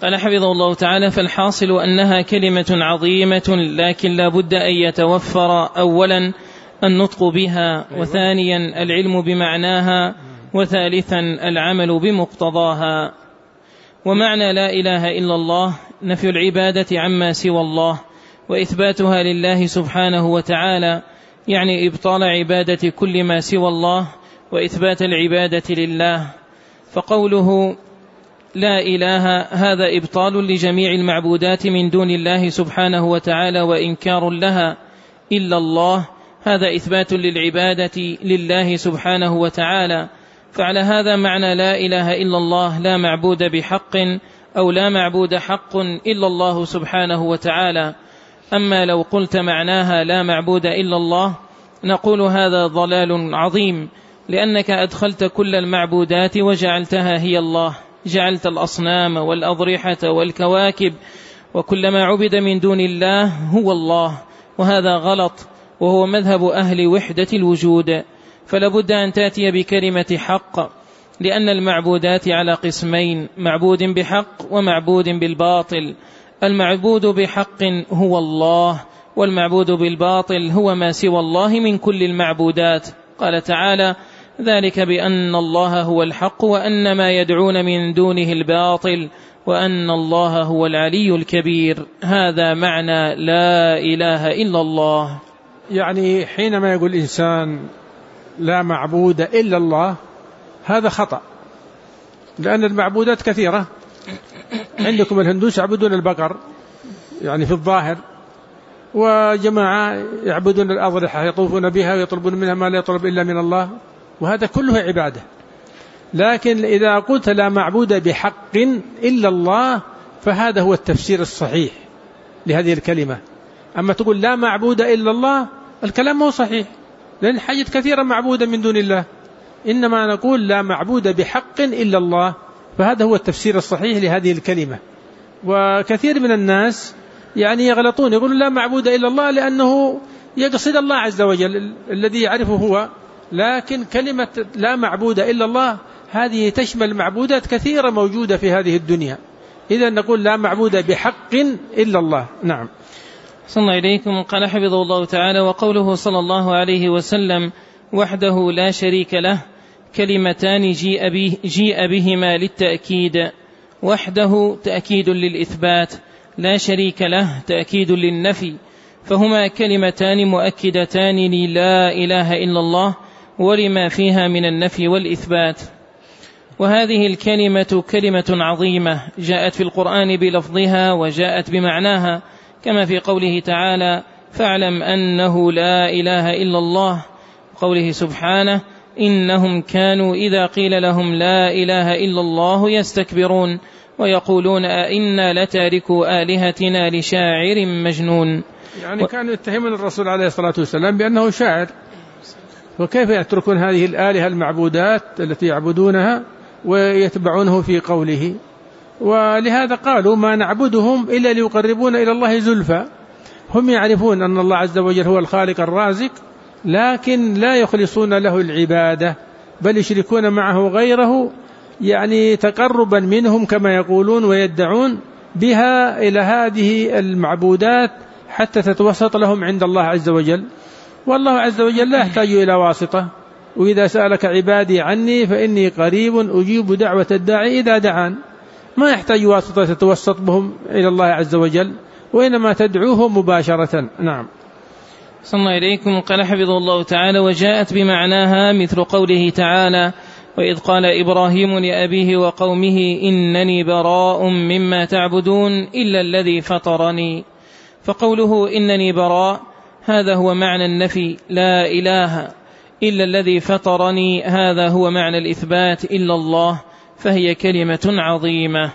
قال حفظه الله تعالى: فالحاصل أنها كلمة عظيمة، لكن لا بد أن يتوفر أولا النطق بها، وثانيا العلم بمعناها، وثالثا العمل بمقتضاها. ومعنى لا إله إلا الله نفي العبادة عما سوى الله وإثباتها لله سبحانه وتعالى، يعني إبطال عبادة كل ما سوى الله وإثبات العبادة لله. فقوله لا إله هذا إبطال لجميع المعبودات من دون الله سبحانه وتعالى وإنكار لها، إلا الله هذا إثبات للعبادة لله سبحانه وتعالى. فعلى هذا معنى لا إله إلا الله لا معبود بحق أو لا معبود حق إلا الله سبحانه وتعالى. أما لو قلت معناها لا معبود إلا الله نقول هذا ضلال عظيم، لأنك أدخلت كل المعبودات وجعلتها هي الله، جعلت الأصنام والأضرحة والكواكب وكل ما عبد من دون الله هو الله، وهذا غلط، وهو مذهب أهل وحدة الوجود. فلابد أن تأتي بكلمة حق، لأن المعبودات على قسمين: معبود بحق ومعبود بالباطل. المعبود بحق هو الله، والمعبود بالباطل هو ما سوى الله من كل المعبودات. قال تعالى: ذلك بأن الله هو الحق وأن ما يدعون من دونه الباطل وأن الله هو العلي الكبير. هذا معنى لا إله إلا الله. يعني حينما يقول الإنسان لا معبود إلا الله هذا خطأ، لأن المعبودات كثيرة. عندكم الهندوس يعبدون البقر يعني في الظاهر، وجماعة يعبدون الأضرحة يطوفون بها ويطلبون منها ما لا يطلب إلا من الله، وهذا كله عبادة. لكن إذا قلت لا معبود بحق إلا الله فهذا هو التفسير الصحيح لهذه الكلمة. أما تقول لا معبود إلا الله الكلام مو صحيح، لأن حاجات كثيرة معبودة من دون الله. إنما نقول لا معبود بحق إلا الله، فهذا هو التفسير الصحيح لهذه الكلمة. وكثير من الناس يعني يغلطون، يقولون لا معبود إلا الله لأنه يقصد الله عز وجل الذي يعرفه هو، لكن كلمة لا معبود إلا الله هذه تشمل معبودات كثيرة موجودة في هذه الدنيا. إذا نقول لا معبود بحق إلا الله. نعم. صلى الله إليكم. قال حفظه الله تعالى: وقوله صلى الله عليه وسلم وحده لا شريك له كلمتان جيء بهما للتأكيد. وحده تأكيد للإثبات، لا شريك له تأكيد للنفي، فهما كلمتان مؤكدتان للا إله إلا الله ولما فيها من النفي والإثبات. وهذه الكلمة كلمة عظيمة جاءت في القرآن بلفظها وجاءت بمعناها، كما في قوله تعالى: فاعلم أنه لا إله إلا الله، قوله سبحانه: إنهم كانوا إذا قيل لهم لا إله إلا الله يستكبرون ويقولون أئنا لتاركوا آلهتنا لشاعر مجنون. يعني كانوا يتهمون الرسول عليه الصلاة والسلام بأنه شاعر، وكيف يتركون هذه الآلهة المعبودات التي يعبدونها ويتبعونه في قوله؟ ولهذا قالوا ما نعبدهم إلا ليقربون إلى الله زلفى. هم يعرفون أن الله عز وجل هو الخالق الرازق، لكن لا يخلصون له العبادة، بل يشركون معه غيره، يعني تقربا منهم كما يقولون ويدعون بها إلى هذه المعبودات حتى تتوسط لهم عند الله عز وجل. والله عز وجل لا يحتاج إلى واسطة، وإذا سألك عبادي عني فإني قريب أجيب دعوة الداعي إذا دعان. ما يحتاج واسطة تتوسط بهم إلى الله عز وجل، وإنما تدعوه مباشرة. نعم. صلى الله إليكم. قال حفظه الله تعالى: وجاءت بمعناها مثل قوله تعالى: وإذ قال إبراهيم لأبيه وقومه إنني براء مما تعبدون إلا الذي فطرني. فقوله إنني براء هذا هو معنى النفي، لا إله إلا الذي فطرني هذا هو معنى الإثبات، إلا الله، فهي كلمة عظيمة.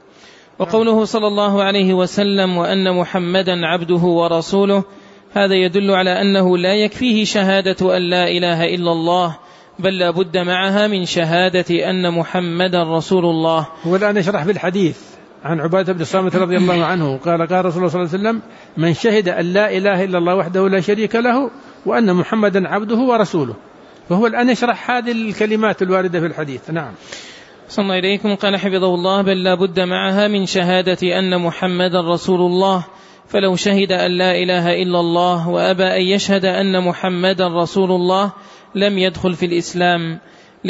وقوله صلى الله عليه وسلم وأن محمدا عبده ورسوله هذا يدل على أنه لا يكفيه شهادة أن لا إله إلا الله، بل لا بد معها من شهادة أن محمدا رسول الله. هو الآن يشرح في الحديث عن عبادة بن الصامت رضي الله عنه قال رسول الله صلى الله عليه وسلم: من شهد أن لا إله إلا الله وحده لا شريك له وأن محمدا عبده ورسوله. فهو الآن يشرح هذه الكلمات الواردة في الحديث. نعم. صلى إليكم. قال حفظه الله: بل لا بد معها من شهادة أن محمدا رسول الله، فلو شهد أن لا إله إلا الله وأبى أن يشهد أن محمدا رسول الله لم يدخل في الإسلام،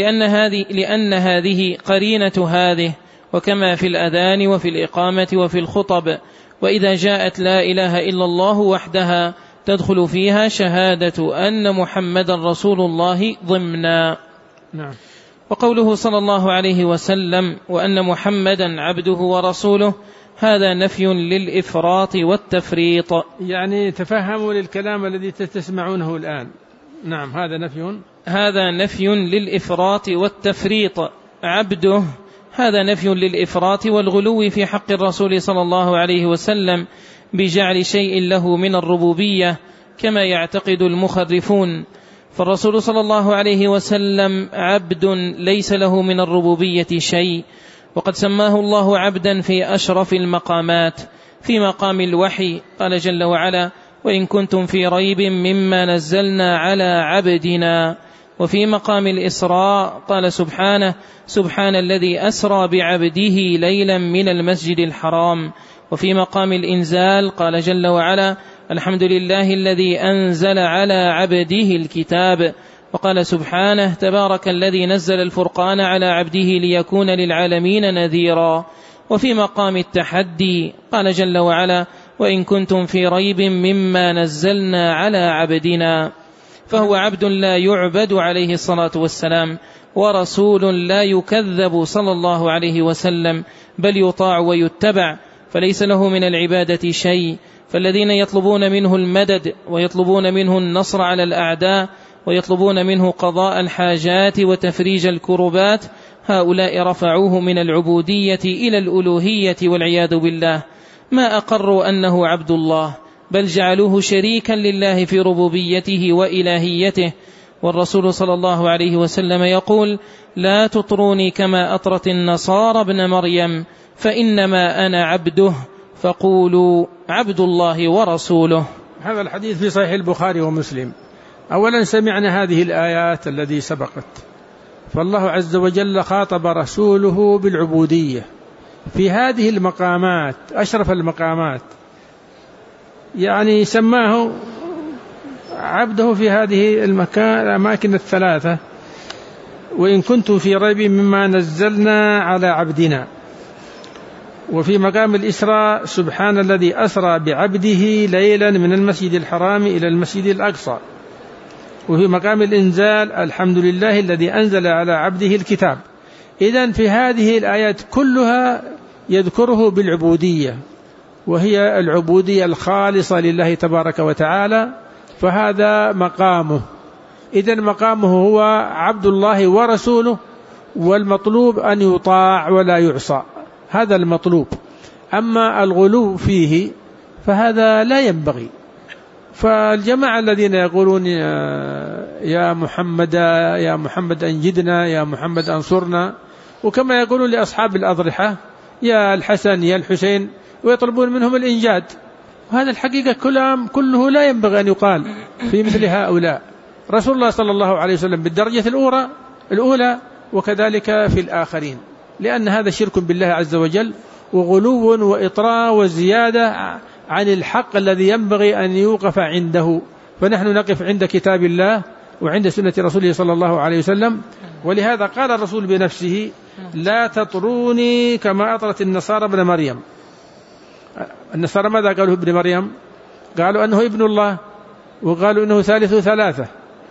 لأن هذه قرينة هذه، وكما في الأذان وفي الإقامة وفي الخطب. وإذا جاءت لا إله إلا الله وحدها تدخل فيها شهادة أن محمدا رسول الله ضمنا. نعم. وقوله صلى الله عليه وسلم: وأن محمدا عبده ورسوله، هذا نفي للإفراط والتفريط. يعني تفهموا للكلام الذي تسمعونه الآن. نعم، هذا نفي للإفراط والتفريط. عبده هذا نفي للإفراط والغلو في حق الرسول صلى الله عليه وسلم بجعل شيء له من الربوبية كما يعتقد المخرفون، فالرسول صلى الله عليه وسلم عبد ليس له من الربوبية شيء، وقد سماه الله عبدا في أشرف المقامات. في مقام الوحي قال جل وعلا: وإن كنتم في ريب مما نزلنا على عبدنا. وفي مقام الإسراء قال سبحانه: سبحان الذي أسرى بعبده ليلا من المسجد الحرام. وفي مقام الإنزال قال جل وعلا: الحمد لله الذي أنزل على عبده الكتاب. وقال سبحانه: تبارك الذي نزل الفرقان على عبده ليكون للعالمين نذيرا. وفي مقام التحدي قال جل وعلا: وإن كنتم في ريب مما نزلنا على عبدنا. فهو عبد لا يعبد عليه الصلاة والسلام، ورسول لا يكذب صلى الله عليه وسلم، بل يطاع ويتبع، فليس له من العبادة شيء. فالذين يطلبون منه المدد ويطلبون منه النصر على الأعداء ويطلبون منه قضاء الحاجات وتفريج الكربات، هؤلاء رفعوه من العبودية إلى الألوهية والعياذ بالله، ما أقروا أنه عبد الله، بل جعلوه شريكا لله في ربوبيته وإلهيته. والرسول صلى الله عليه وسلم يقول: لا تطروني كما أطرت النصارى ابن مريم، فإنما أنا عبده، فقولوا عبد الله ورسوله. هذا الحديث في صحيح البخاري ومسلم. أولا سمعنا هذه الآيات التي سبقت، فالله عز وجل خاطب رسوله بالعبودية في هذه المقامات، أشرف المقامات، يعني سماه عبده في هذه الأماكن الثلاثة: وإن كنتم في ريب مما نزلنا على عبدنا. وفي مقام الإسراء: سبحان الذي أسرى بعبده ليلا من المسجد الحرام إلى المسجد الأقصى. وفي مقام الإنزال: الحمد لله الذي أنزل على عبده الكتاب. إذن في هذه الآيات كلها يذكره بالعبودية، وهي العبودية الخالصة لله تبارك وتعالى، فهذا مقامه. إذن مقامه هو عبد الله ورسوله، والمطلوب أن يطاع ولا يعصى، هذا المطلوب. أما الغلو فيه فهذا لا ينبغي. فالجماعة الذين يقولون يا محمد أنجدنا، يا محمد أنصرنا، وكما يقولون لأصحاب الأضرحة يا الحسن يا الحسين، ويطلبون منهم الإنجاد، وهذا الحقيقة كله لا ينبغي أن يقال في مثل هؤلاء. رسول الله صلى الله عليه وسلم بالدرجة الأولى، وكذلك في الآخرين، لأن هذا شرك بالله عز وجل، وغلو وإطراء وزيادة عن الحق الذي ينبغي أن يوقف عنده. فنحن نقف عند كتاب الله وعند سنة رسوله صلى الله عليه وسلم. ولهذا قال الرسول بنفسه: لا تطروني كما أطرت النصارى ابن مريم. النصارى ماذا قالوا ابن مريم؟ قالوا أنه ابن الله، وقالوا أنه ثالث ثلاثة.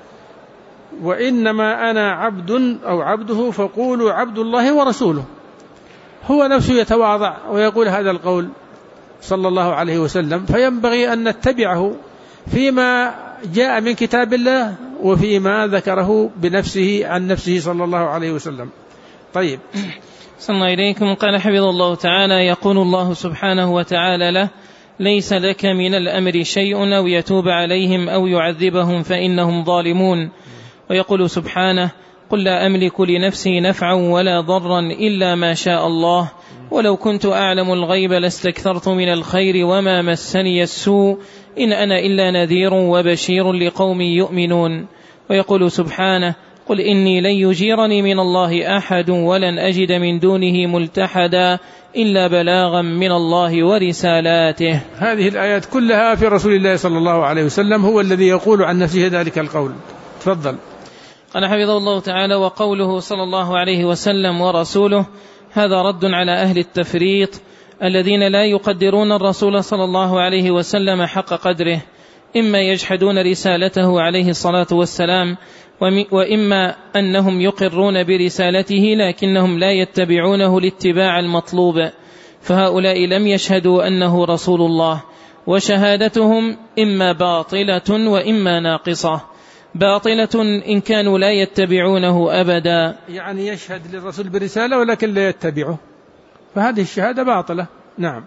وإنما أنا عبد أو عبده، فقولوا عبد الله ورسوله. هو نفسه يتواضع ويقول هذا القول صلى الله عليه وسلم، فينبغي أن نتبعه فيما جاء من كتاب الله وفيما ذكره بنفسه عن نفسه صلى الله عليه وسلم. طيب، صلى الله إليكم. قال حفظه الله تعالى: يقول الله سبحانه وتعالى له: ليس لك من الأمر شيء أو يتوب عليهم أو يعذبهم فإنهم ظالمون. ويقول سبحانه: قل لا أملك لنفسي نفعا ولا ضرا إلا ما شاء الله، ولو كنت أعلم الغيب لاستكثرت من الخير وما مسني السوء، إن أنا إلا نذير وبشير لقوم يؤمنون. ويقول سبحانه: قل إني لن يجيرني من الله أحد ولن أجد من دونه ملتحدا إلا بلاغا من الله ورسالاته. هذه الآيات كلها في رسول الله صلى الله عليه وسلم، هو الذي يقول عن نفسه ذلك القول. تفضل. قال حفظه الله تعالى: وقوله صلى الله عليه وسلم ورسوله، هذا رد على أهل التفريط الذين لا يقدرون الرسول صلى الله عليه وسلم حق قدره، إما يجحدون رسالته عليه الصلاة والسلام، وإما أنهم يقرون برسالته لكنهم لا يتبعونه الاتباع المطلوب، فهؤلاء لم يشهدوا أنه رسول الله، وشهادتهم إما باطلة وإما ناقصة. باطلة إن كانوا لا يتبعونه أبدا، يعني يشهد للرسول برسالة ولكن لا يتبعه، فهذه الشهادة باطلة. نعم.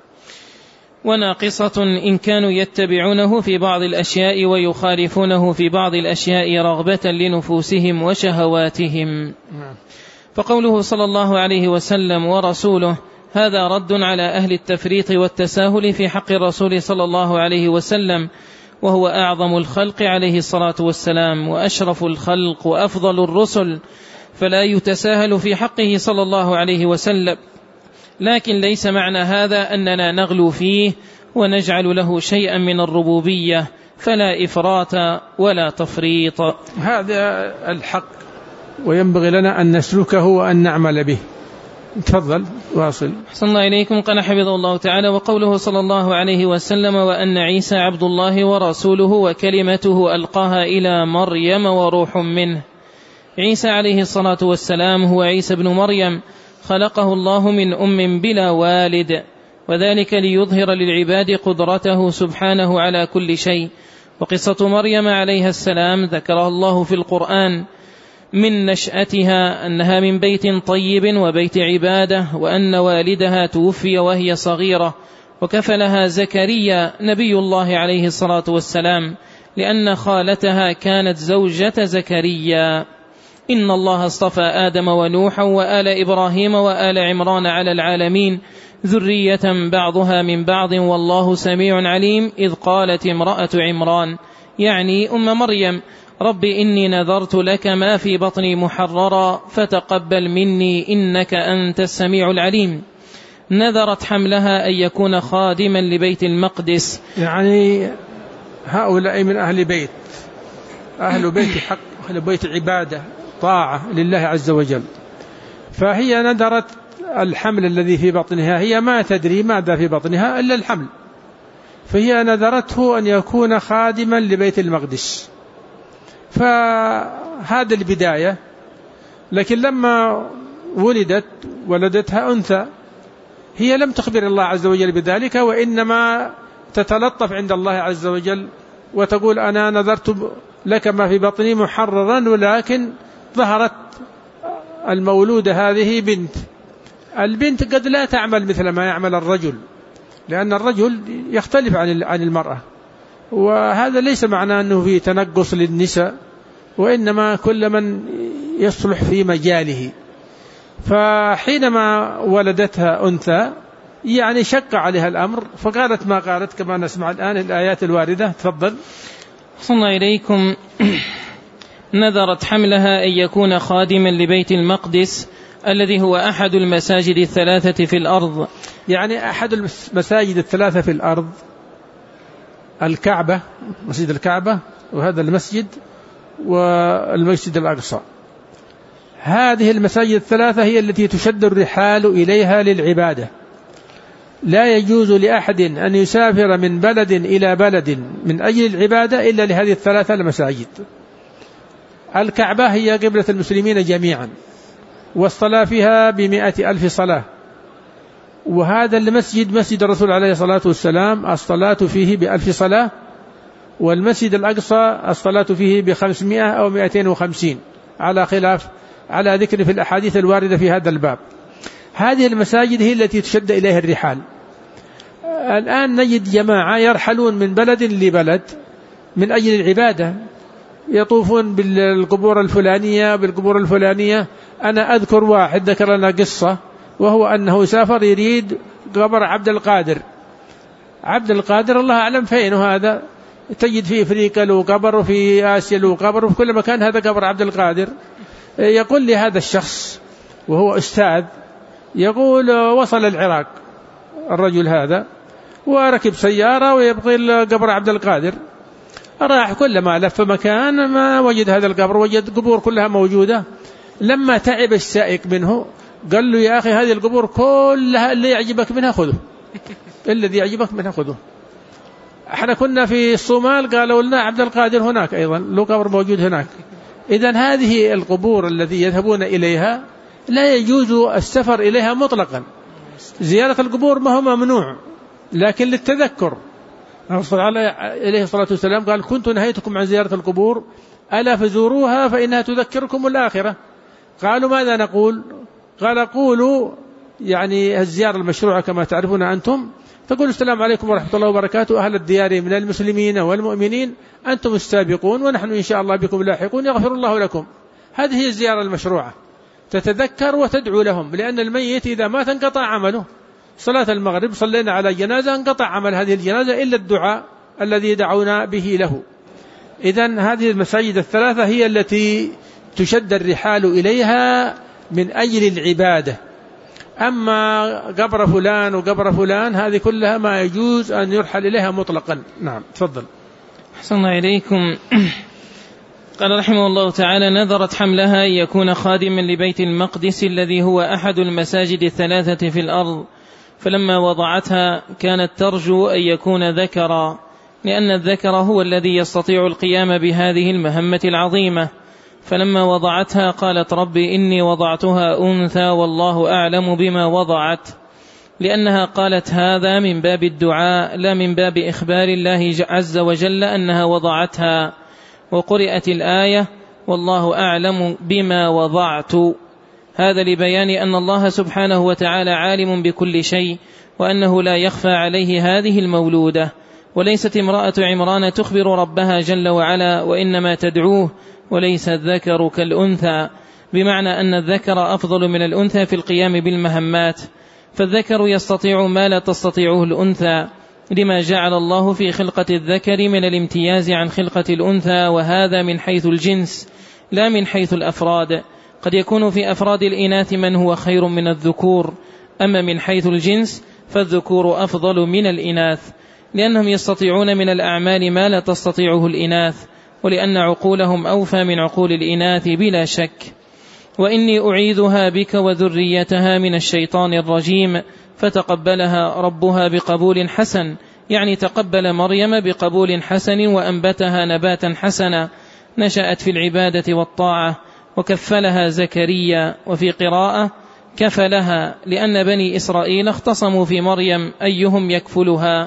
وناقصة إن كانوا يتبعونه في بعض الأشياء ويخالفونه في بعض الأشياء رغبة لنفوسهم وشهواتهم. فقوله صلى الله عليه وسلم ورسوله هذا رد على أهل التفريط والتساهل في حق الرسول صلى الله عليه وسلم، وهو أعظم الخلق عليه الصلاة والسلام وأشرف الخلق وأفضل الرسل، فلا يتساهل في حقه صلى الله عليه وسلم. لكن ليس معنى هذا أننا نغلو فيه ونجعل له شيئا من الربوبية، فلا إفراط ولا تفريط. هذا الحق وينبغي لنا أن نسلكه وأن نعمل به. تفضل واصل. أحسن الله إليكم. قال حفظه الله تعالى: وقوله صلى الله عليه وسلم وأن عيسى عبد الله ورسوله وكلمته ألقاها إلى مريم وروح منه. عيسى عليه الصلاة والسلام هو عيسى بن مريم، خلقه الله من أم بلا والد، وذلك ليظهر للعباد قدرته سبحانه على كل شيء. وقصة مريم عليها السلام ذكرها الله في القرآن من نشأتها أنها من بيت طيب وبيت عبادة، وأن والدها توفي وهي صغيرة، وكفلها زكريا نبي الله عليه الصلاة والسلام لأن خالتها كانت زوجة زكريا. إن الله اصطفى آدم ونوحا وآل إبراهيم وآل عمران على العالمين ذرية بعضها من بعض والله سميع عليم. إذ قالت امرأة عمران يعني أم مريم: رب إني نذرت لك ما في بطني محررا فتقبل مني إنك أنت السميع العليم. نذرت حملها أن يكون خادما لبيت المقدس، يعني هؤلاء من أهل بيت، أهل بيت حق، أهل بيت عبادة طاعة لله عز وجل، فهي نذرت الحمل الذي في بطنها، هي ما تدري ماذا في بطنها إلا الحمل، فهي نذرته أن يكون خادما لبيت المقدس، فهذا البداية. لكن لما ولدتها أنثى هي لم تخبر الله عز وجل بذلك، وإنما تتلطف عند الله عز وجل وتقول أنا نذرت لك ما في بطني محررا، ولكن ظهرت المولودة هذه بنت. البنت قد لا تعمل مثل ما يعمل الرجل، لأن الرجل يختلف عن المرأة، وهذا ليس معناه أنه في تنقص للنساء، وإنما كل من يصلح في مجاله. فحينما ولدتها أنثى يعني شق عليها الأمر، فقالت ما قالت كما نسمع الآن الآيات الواردة. تفضل. صلى إليكم. نذرت حملها أن يكون خادما لبيت المقدس الذي هو أحد المساجد الثلاثة في الأرض، يعني أحد المساجد الثلاثة في الأرض، الكعبة، مسجد الكعبة، وهذا المسجد، والمسجد الأقصى. هذه المساجد الثلاثة هي التي تشد الرحال إليها للعبادة. لا يجوز لأحد أن يسافر من بلد إلى بلد من أجل العبادة إلا لهذه الثلاثة المساجد. الكعبة هي قبلة المسلمين جميعا، والصلاة فيها ب100,000 صلاة. وهذا المسجد مسجد الرسول عليه الصلاة والسلام الصلاة فيه ب1000 صلاة، والمسجد الأقصى الصلاة فيه ب500 أو 250 على خلاف، على ذكر في الأحاديث الواردة في هذا الباب. هذه المساجد هي التي تشد إليها الرحال. الآن نجد جماعة يرحلون من بلد لبلد من أجل العبادة، يطوفون بالقبور الفلانية بالقبور الفلانية. أنا أذكر واحد ذكر لنا قصة، وهو أنه سافر يريد قبر عبد القادر. عبد القادر الله أعلم فين هذا، تجد في أفريقيا له قبر، وفي آسيا له قبر، وفي كل مكان هذا قبر عبد القادر. يقول لي هذا الشخص وهو أستاذ، يقول وصل العراق الرجل هذا وركب سيارة ويبغي قبر عبد القادر، راح كلما لف مكان ما وجد هذا القبر، وجد قبور كلها موجودة. لما تعب السائق منه قال له يا أخي هذه القبور كلها اللي يعجبك منها خذه، الذي يعجبك منها خذه. احنا كنا في الصومال قالوا لنا عبد القادر هناك أيضا له قبر موجود هناك. إذن هذه القبور التي يذهبون إليها لا يجوز السفر إليها مطلقا. زيارة القبور ما هو ممنوع، لكن للتذكر. الرسول عليه الصلاة والسلام قال كنت نهيتكم عن زيارة القبور ألا فزوروها فإنها تذكركم الآخرة. قالوا ماذا نقول؟ قال قولوا يعني الزيارة المشروعة كما تعرفون أنتم، تقول السلام عليكم ورحمة الله وبركاته أهل الديار من المسلمين والمؤمنين أنتم السابقون ونحن إن شاء الله بكم لاحقون يغفر الله لكم. هذه هي الزيارة المشروعة، تتذكر وتدعو لهم، لأن الميت إذا مات انقطع عمله. صلاة المغرب صلينا على جنازة انقطع عمل هذه الجنازة إلا الدعاء الذي دعونا به له. إذن هذه المساجد الثلاثة هي التي تشد الرحال إليها من أجل العبادة. أما قبر فلان وقبر فلان هذه كلها ما يجوز أن يرحل إليها مطلقا. نعم تفضل. أحسن الله إليكم. قال رحمه الله تعالى نذرت حملها أن يكون خادما لبيت المقدس الذي هو أحد المساجد الثلاثة في الأرض، فلما وضعتها كانت ترجو أن يكون ذكرا، لأن الذكر هو الذي يستطيع القيام بهذه المهمة العظيمة. فلما وضعتها قالت رب إني وضعتها أنثى والله أعلم بما وضعت، لأنها قالت هذا من باب الدعاء لا من باب إخبار الله عز وجل أنها وضعتها. وقرئت الآية والله أعلم بما وضعت، هذا لبيان أن الله سبحانه وتعالى عالم بكل شيء، وأنه لا يخفى عليه هذه المولودة. وليست امرأة عمران تخبر ربها جل وعلا وإنما تدعوه، وليس الذكر كالأنثى، بمعنى أن الذكر أفضل من الأنثى في القيام بالمهمات، فالذكر يستطيع ما لا تستطيعه الأنثى، لما جعل الله في خلقة الذكر من الامتياز عن خلقة الأنثى، وهذا من حيث الجنس لا من حيث الأفراد. قد يكون في أفراد الإناث من هو خير من الذكور، أما من حيث الجنس فالذكور أفضل من الإناث، لأنهم يستطيعون من الأعمال ما لا تستطيعه الإناث، ولأن عقولهم أوفى من عقول الإناث بلا شك. وإني أعيذها بك وذريتها من الشيطان الرجيم، فتقبلها ربها بقبول حسن، يعني تقبل مريم بقبول حسن وأنبتها نباتا حسنا، نشأت في العبادة والطاعة. وكفلها زكريا، وفي قراءة كفلها، لأن بني إسرائيل اختصموا في مريم أيهم يكفلها،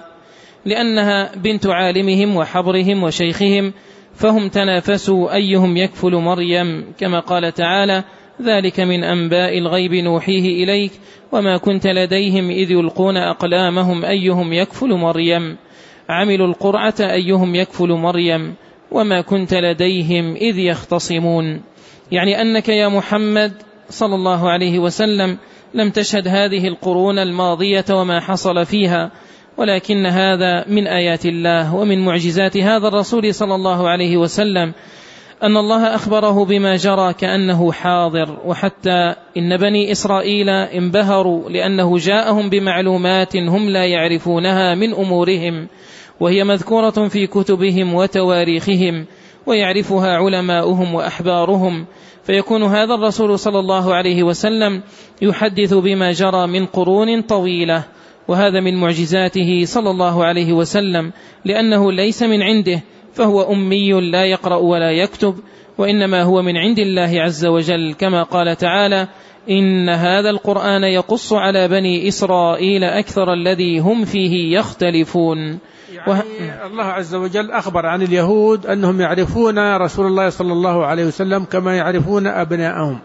لأنها بنت عالمهم وحبرهم وشيخهم، فهم تنافسوا أيهم يكفل مريم، كما قال تعالى ذلك من أنباء الغيب نوحيه إليك وما كنت لديهم إذ يلقون أقلامهم أيهم يكفل مريم، عملوا القرعة أيهم يكفل مريم وما كنت لديهم إذ يختصمون. يعني أنك يا محمد صلى الله عليه وسلم لم تشهد هذه القرون الماضية وما حصل فيها، ولكن هذا من آيات الله ومن معجزات هذا الرسول صلى الله عليه وسلم، أن الله أخبره بما جرى كأنه حاضر. وحتى إن بني إسرائيل انبهروا لأنه جاءهم بمعلومات هم لا يعرفونها من أمورهم، وهي مذكورة في كتبهم وتواريخهم، ويعرفها علماؤهم وأحبارهم، فيكون هذا الرسول صلى الله عليه وسلم يحدث بما جرى من قرون طويلة، وهذا من معجزاته صلى الله عليه وسلم، لأنه ليس من عنده، فهو أمي لا يقرأ ولا يكتب، وإنما هو من عند الله عز وجل، كما قال تعالى إن هذا القرآن يقص على بني إسرائيل أكثر الذي هم فيه يختلفون. يعني الله عز وجل أخبر عن اليهود أنهم يعرفون رسول الله صلى الله عليه وسلم كما يعرفون أبناءهم،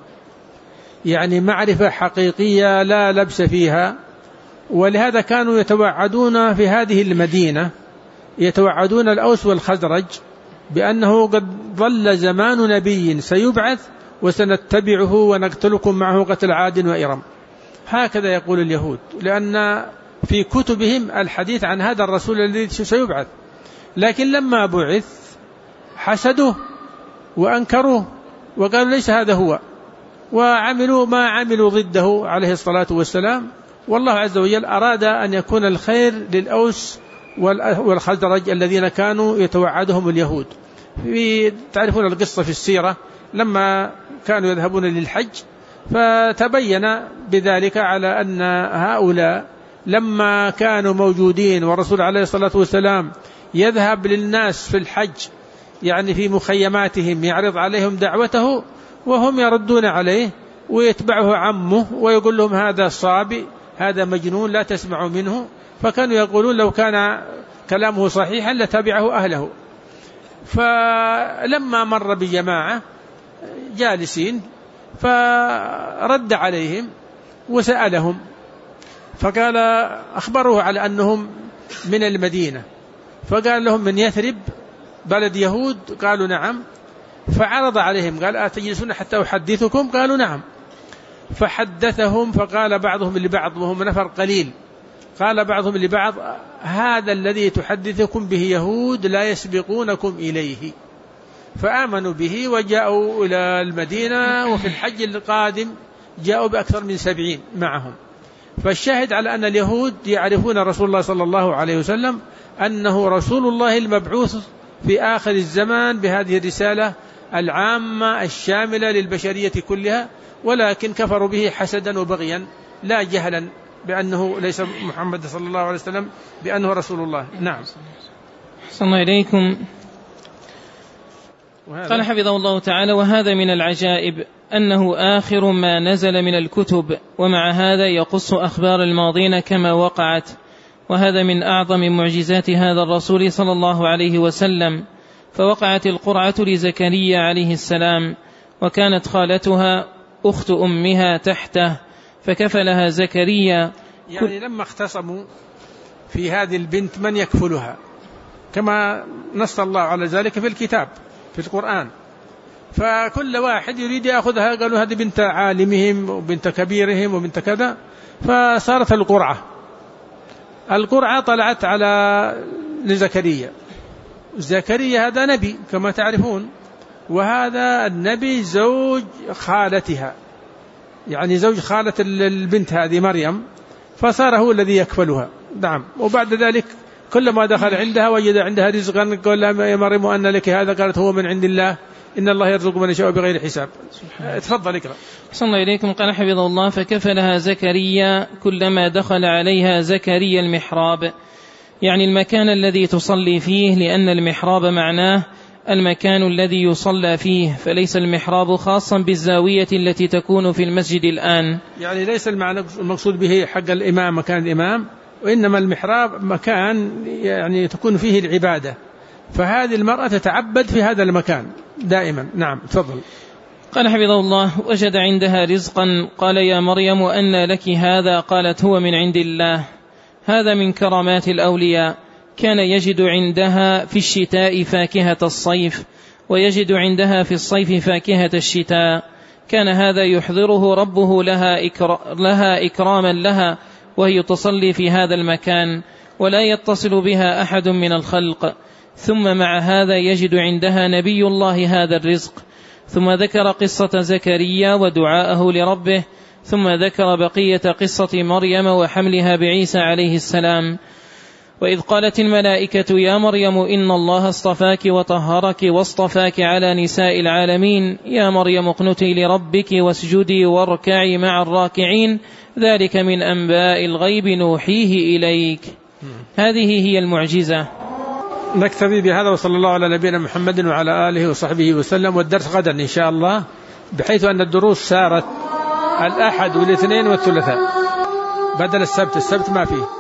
يعني معرفة حقيقية لا لبس فيها. ولهذا كانوا يتوعدون في هذه المدينة، يتوعدون الأوس والخزرج بأنه قد ظل زمان نبي سيبعث وسنتبعه ونقتلكم معه قتل عاد وإرم. هكذا يقول اليهود، لأن في كتبهم الحديث عن هذا الرسول الذي سيبعث، لكن لما بعث حسدوه وأنكروه وقالوا ليس هذا هو، وعملوا ما عملوا ضده عليه الصلاة والسلام. والله عز وجل أراد أن يكون الخير للأوس والخزرج الذين كانوا يتوعدهم اليهود. تعرفون القصة في السيرة لما كانوا يذهبون للحج، فتبين بذلك على أن هؤلاء لما كانوا موجودين والرسول عليه الصلاة والسلام يذهب للناس في الحج يعني في مخيماتهم يعرض عليهم دعوته وهم يردون عليه، ويتبعه عمه ويقول لهم هذا صابئ هذا مجنون لا تسمعوا منه، فكانوا يقولون لو كان كلامه صحيحا لتبعه أهله. فلما مر بجماعة جالسين فرد عليهم وسألهم، فقال أخبروه على أنهم من المدينة، فقال لهم من يثرب بلد يهود؟ قالوا نعم. فعرض عليهم قال أتجلسون حتى أحدثكم؟ قالوا نعم. فحدثهم، فقال بعضهم لبعض وهم نفر قليل، قال بعضهم لبعض هذا الذي تحدثكم به يهود لا يسبقونكم إليه. فآمنوا به وجاءوا إلى المدينة، وفي الحج القادم جاءوا بأكثر من 70 معهم. فالشاهد على أن اليهود يعرفون رسول الله صلى الله عليه وسلم أنه رسول الله المبعوث في آخر الزمان بهذه الرسالة العامة الشاملة للبشرية كلها، ولكن كفروا به حسدا وبغيا لا جهلا بأنه ليس محمد صلى الله عليه وسلم بأنه رسول الله. نعم. صلى الله إليكم. قال حفظه الله تعالى: وهذا من العجائب أنه آخر ما نزل من الكتب، ومع هذا يقص أخبار الماضين كما وقعت، وهذا من أعظم معجزات هذا الرسول صلى الله عليه وسلم. فوقعت القرعة لزكريا عليه السلام، وكانت خالتها أخت أمها تحته، فكفلها زكريا. يعني لما اختصموا في هذه البنت من يكفلها، كما نص الله على ذلك في الكتاب في القرآن، فكل واحد يريد يأخذها، قالوا هذه بنت عالمهم وبنت كبيرهم وبنت كذا، فصارت القرعة طلعت على لزكريا. زكريا هذا نبي كما تعرفون، وهذا النبي زوج خالتها، يعني زوج خالة البنت هذه مريم، فصار هو الذي يكفلها. نعم. وبعد ذلك كلما دخل عندها وجد عندها رزقا قال لها يا مريم أن لك هذا؟ قالت هو من عند الله إن الله يرزق من يشاء بغير حساب. تفضل اقرأ. صلى الله إليكم. قال حفظه الله: فكفلها زكريا كلما دخل عليها زكريا المحراب، يعني المكان الذي تصلي فيه، لأن المحراب معناه المكان الذي يصلى فيه، فليس المحراب خاصا بالزاوية التي تكون في المسجد الآن، يعني ليس المقصود به حق الإمام مكان الإمام، وإنما المحراب مكان يعني تكون فيه العبادة، فهذه المرأة تتعبد في هذا المكان دائما. نعم. تفضل. قال حفظه الله: وجد عندها رزقا، قال يا مريم أن لك هذا؟ قالت هو من عند الله. هذا من كرامات الأولياء. كان يجد عندها في الشتاء فاكهة الصيف، ويجد عندها في الصيف فاكهة الشتاء. كان هذا يحضره ربه لها إكراما لها، وهي تصلي في هذا المكان ولا يتصل بها أحد من الخلق. ثم مع هذا يجد عندها نبي الله هذا الرزق. ثم ذكر قصة زكريا ودعاءه لربه، ثم ذكر بقية قصة مريم وحملها بعيسى عليه السلام. وإذ قالت الملائكة يا مريم إن الله اصطفاك وطهرك واصطفاك على نساء العالمين، يا مريم اقنتي لربك واسجدي واركعي مع الراكعين، ذلك من أنباء الغيب نوحيه إليك. هذه هي المعجزة. نكتفي بهذا، وصلى الله على نبينا محمد وعلى آله وصحبه وسلم. والدرس غدا إن شاء الله، بحيث أن الدروس صارت الأحد والاثنين والثلاثاء بدل السبت ما فيه.